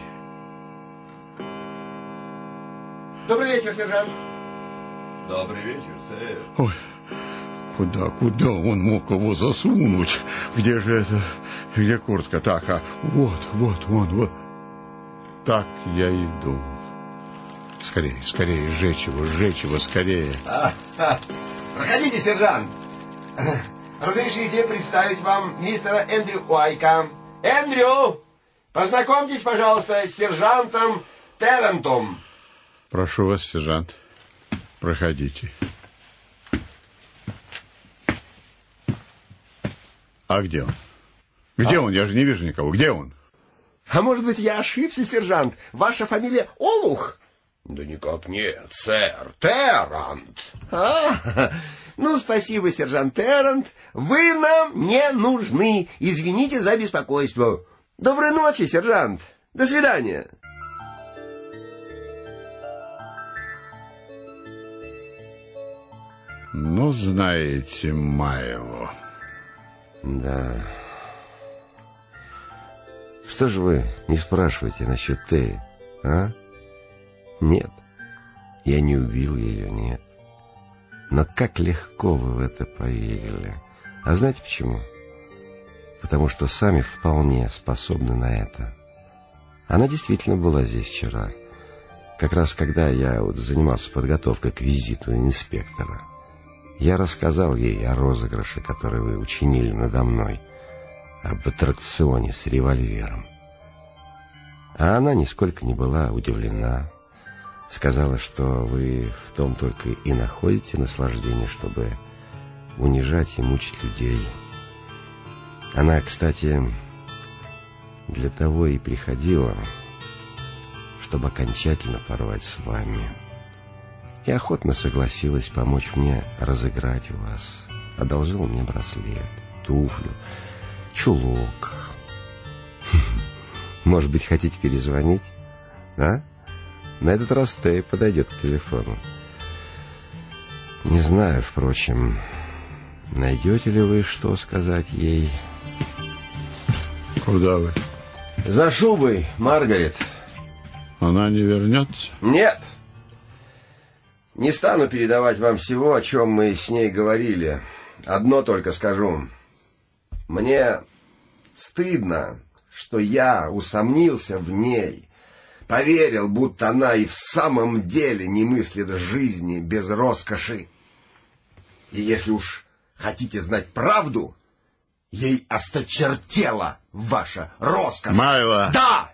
Добрый вечер, сержант. Добрый вечер, сэр. Ой, куда, куда он мог его засунуть? Где же это? Где куртка? Так, а вот, вот, он, вот. Так я иду. Скорее, скорее, сжечь его, сжечь его, скорее. А, а. Проходите, сержант. Разрешите представить вам мистера Эндрю Уайка. Эндрю, познакомьтесь, пожалуйста, с сержантом Террентом. Прошу вас, сержант, проходите. А где он? Где а? он? Я же не вижу никого. Где он? А может быть, я ошибся, сержант? Ваша фамилия Олух? Да никак нет, сэр. Террент. А, ну, спасибо, сержант Террент. Вы нам не нужны. Извините за беспокойство. Доброй ночи, сержант. До свидания. Ну, знаете, Майло. Да. Что же вы не спрашиваете насчет Теи, а? Нет, я не убил ее, нет. Но как легко вы в это поверили. А знаете почему? потому что сами вполне способны на это. Она действительно была здесь вчера, как раз когда я вот занимался подготовкой к визиту инспектора. Я рассказал ей о розыгрыше, который вы учинили надо мной, об аттракционе с револьвером. А она нисколько не была удивлена. Сказала, что вы в том только и находите наслаждение, чтобы унижать и мучить людей. Она, кстати, для того и приходила, чтобы окончательно порвать с вами. И охотно согласилась помочь мне разыграть вас. Одолжила мне браслет, туфлю, чулок. Может быть, хотите перезвонить? А? На этот раз Тей подойдет к телефону. Не знаю, впрочем, найдете ли вы, что сказать ей. Куда вы? За шубой, Маргарет. Она не вернется? Нет. Не стану передавать вам всего, о чем мы с ней говорили. Одно только скажу. Мне стыдно, что я усомнился в ней. Поверил, будто она и в самом деле не мыслит жизни без роскоши. И если уж хотите знать правду, ей осточертела ваша роскошь. Майло! Да!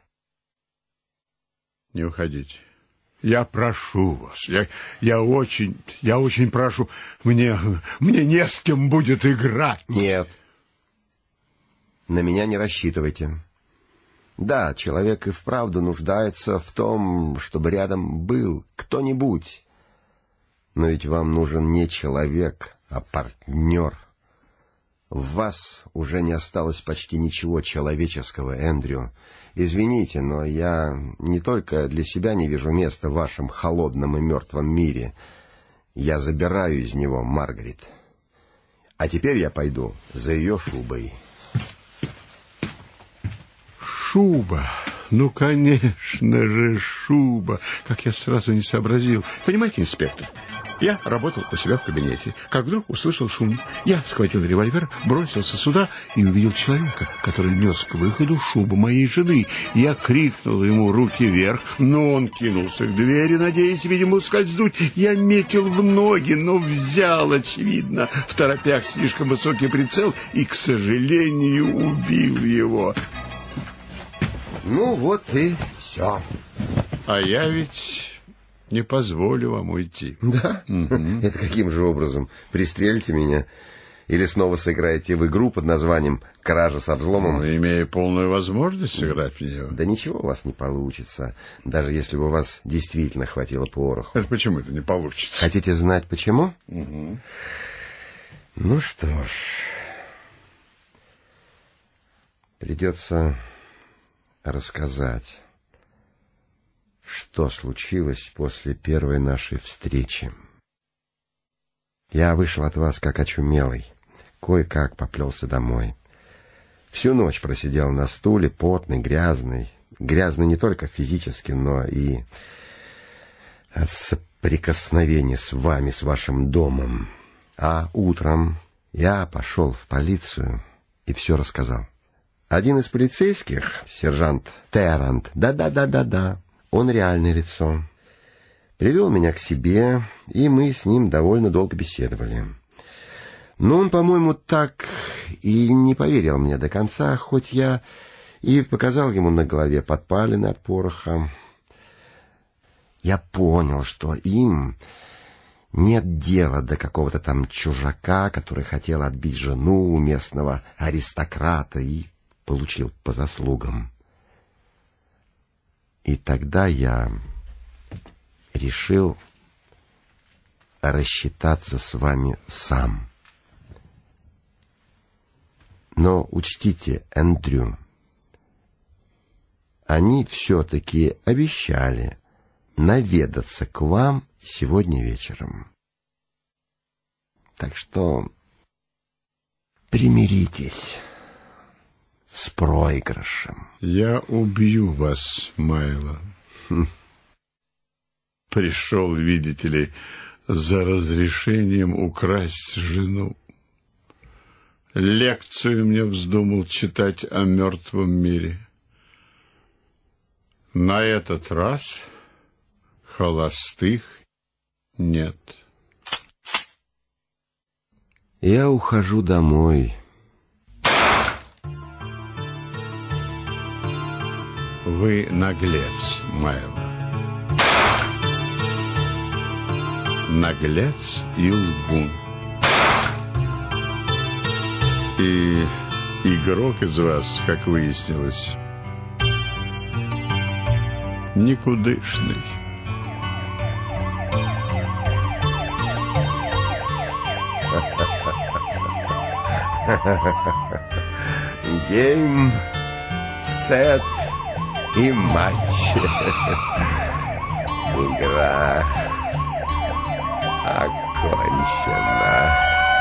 Не уходите. Я прошу вас. Я, я очень, я очень прошу. Мне, мне не с кем будет играть. Нет. На меня не рассчитывайте. Да, человек и вправду нуждается в том, чтобы рядом был кто-нибудь. Но ведь вам нужен не человек, а партнер. В вас уже не осталось почти ничего человеческого, Эндрю. Извините, но я не только для себя не вижу места в вашем холодном и мертвом мире. Я забираю из него Маргарет. А теперь я пойду за ее шубой. Шуба. Ну, конечно же, шуба. Как я сразу не сообразил. Понимаете, инспектор, я работал у себя в кабинете, как вдруг услышал шум. Я схватил револьвер, бросился сюда и увидел человека, который нес к выходу шубу моей жены. Я крикнул ему руки вверх, но он кинулся к двери, надеясь, видимо, ускользнуть. Я метил в ноги, но взял, очевидно, в торопях слишком высокий прицел и, к сожалению, убил его. Ну вот и все. А я ведь не позволю вам уйти. Да? Угу. Это каким же образом? Пристрелите меня? Или снова сыграете в игру под названием «Кража со взломом»? Ну, имея полную возможность сыграть в нее. Да ничего у вас не получится, даже если бы у вас действительно хватило пороху. Это почему это не получится? Хотите знать, почему? Угу. Ну что ж, придется рассказать, что случилось после первой нашей встречи. Я вышел от вас как очумелый, кое-как поплелся домой. Всю ночь просидел на стуле, потный, грязный. Грязный не только физически, но и от соприкосновения с вами, с вашим домом. А утром я пошел в полицию и все рассказал. Один из полицейских, сержант Террант, да-да-да-да-да, он реальное лицо, привел меня к себе, и мы с ним довольно долго беседовали. Но он, по-моему, так и не поверил мне до конца, хоть я и показал ему на голове подпалины от пороха. Я понял, что им нет дела до какого-то там чужака, который хотел отбить жену у местного аристократа и получил по заслугам. И тогда я решил рассчитаться с вами сам. Но учтите, Эндрю, они все-таки обещали наведаться к вам сегодня вечером. Так что примиритесь с проигрышем. Я убью вас, Майло. Хм. Пришел, видите ли, за разрешением украсть жену. лекцию мне вздумал читать о мертвом мире. На этот раз холостых нет. Я ухожу домой. Вы наглец, Майло. Наглец и лгун. И игрок из вас, как выяснилось, никудышный. Гейм, сет и матч. Игра окончена.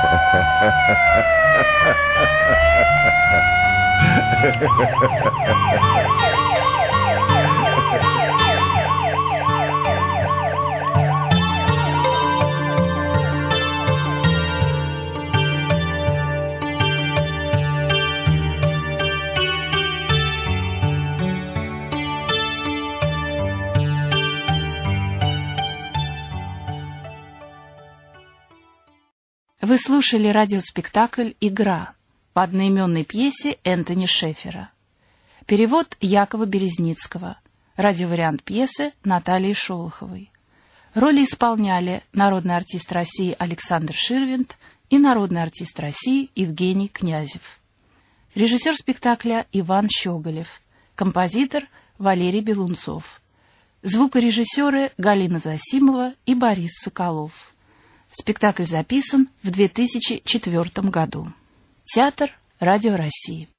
Вы слушали радиоспектакль «Игра» по одноименной пьесе Энтони Шефера. Перевод Якова Березницкого. Радиовариант пьесы Натальи Шолоховой. Роли исполняли народный артист России Александр Ширвинт и народный артист России Евгений Князев. Режиссер спектакля Иван Щеголев. Композитор Валерий Белунцов. Звукорежиссеры Галина Засимова и Борис Соколов. Спектакль записан в две тысячи четвёртом году. Театр Радио России.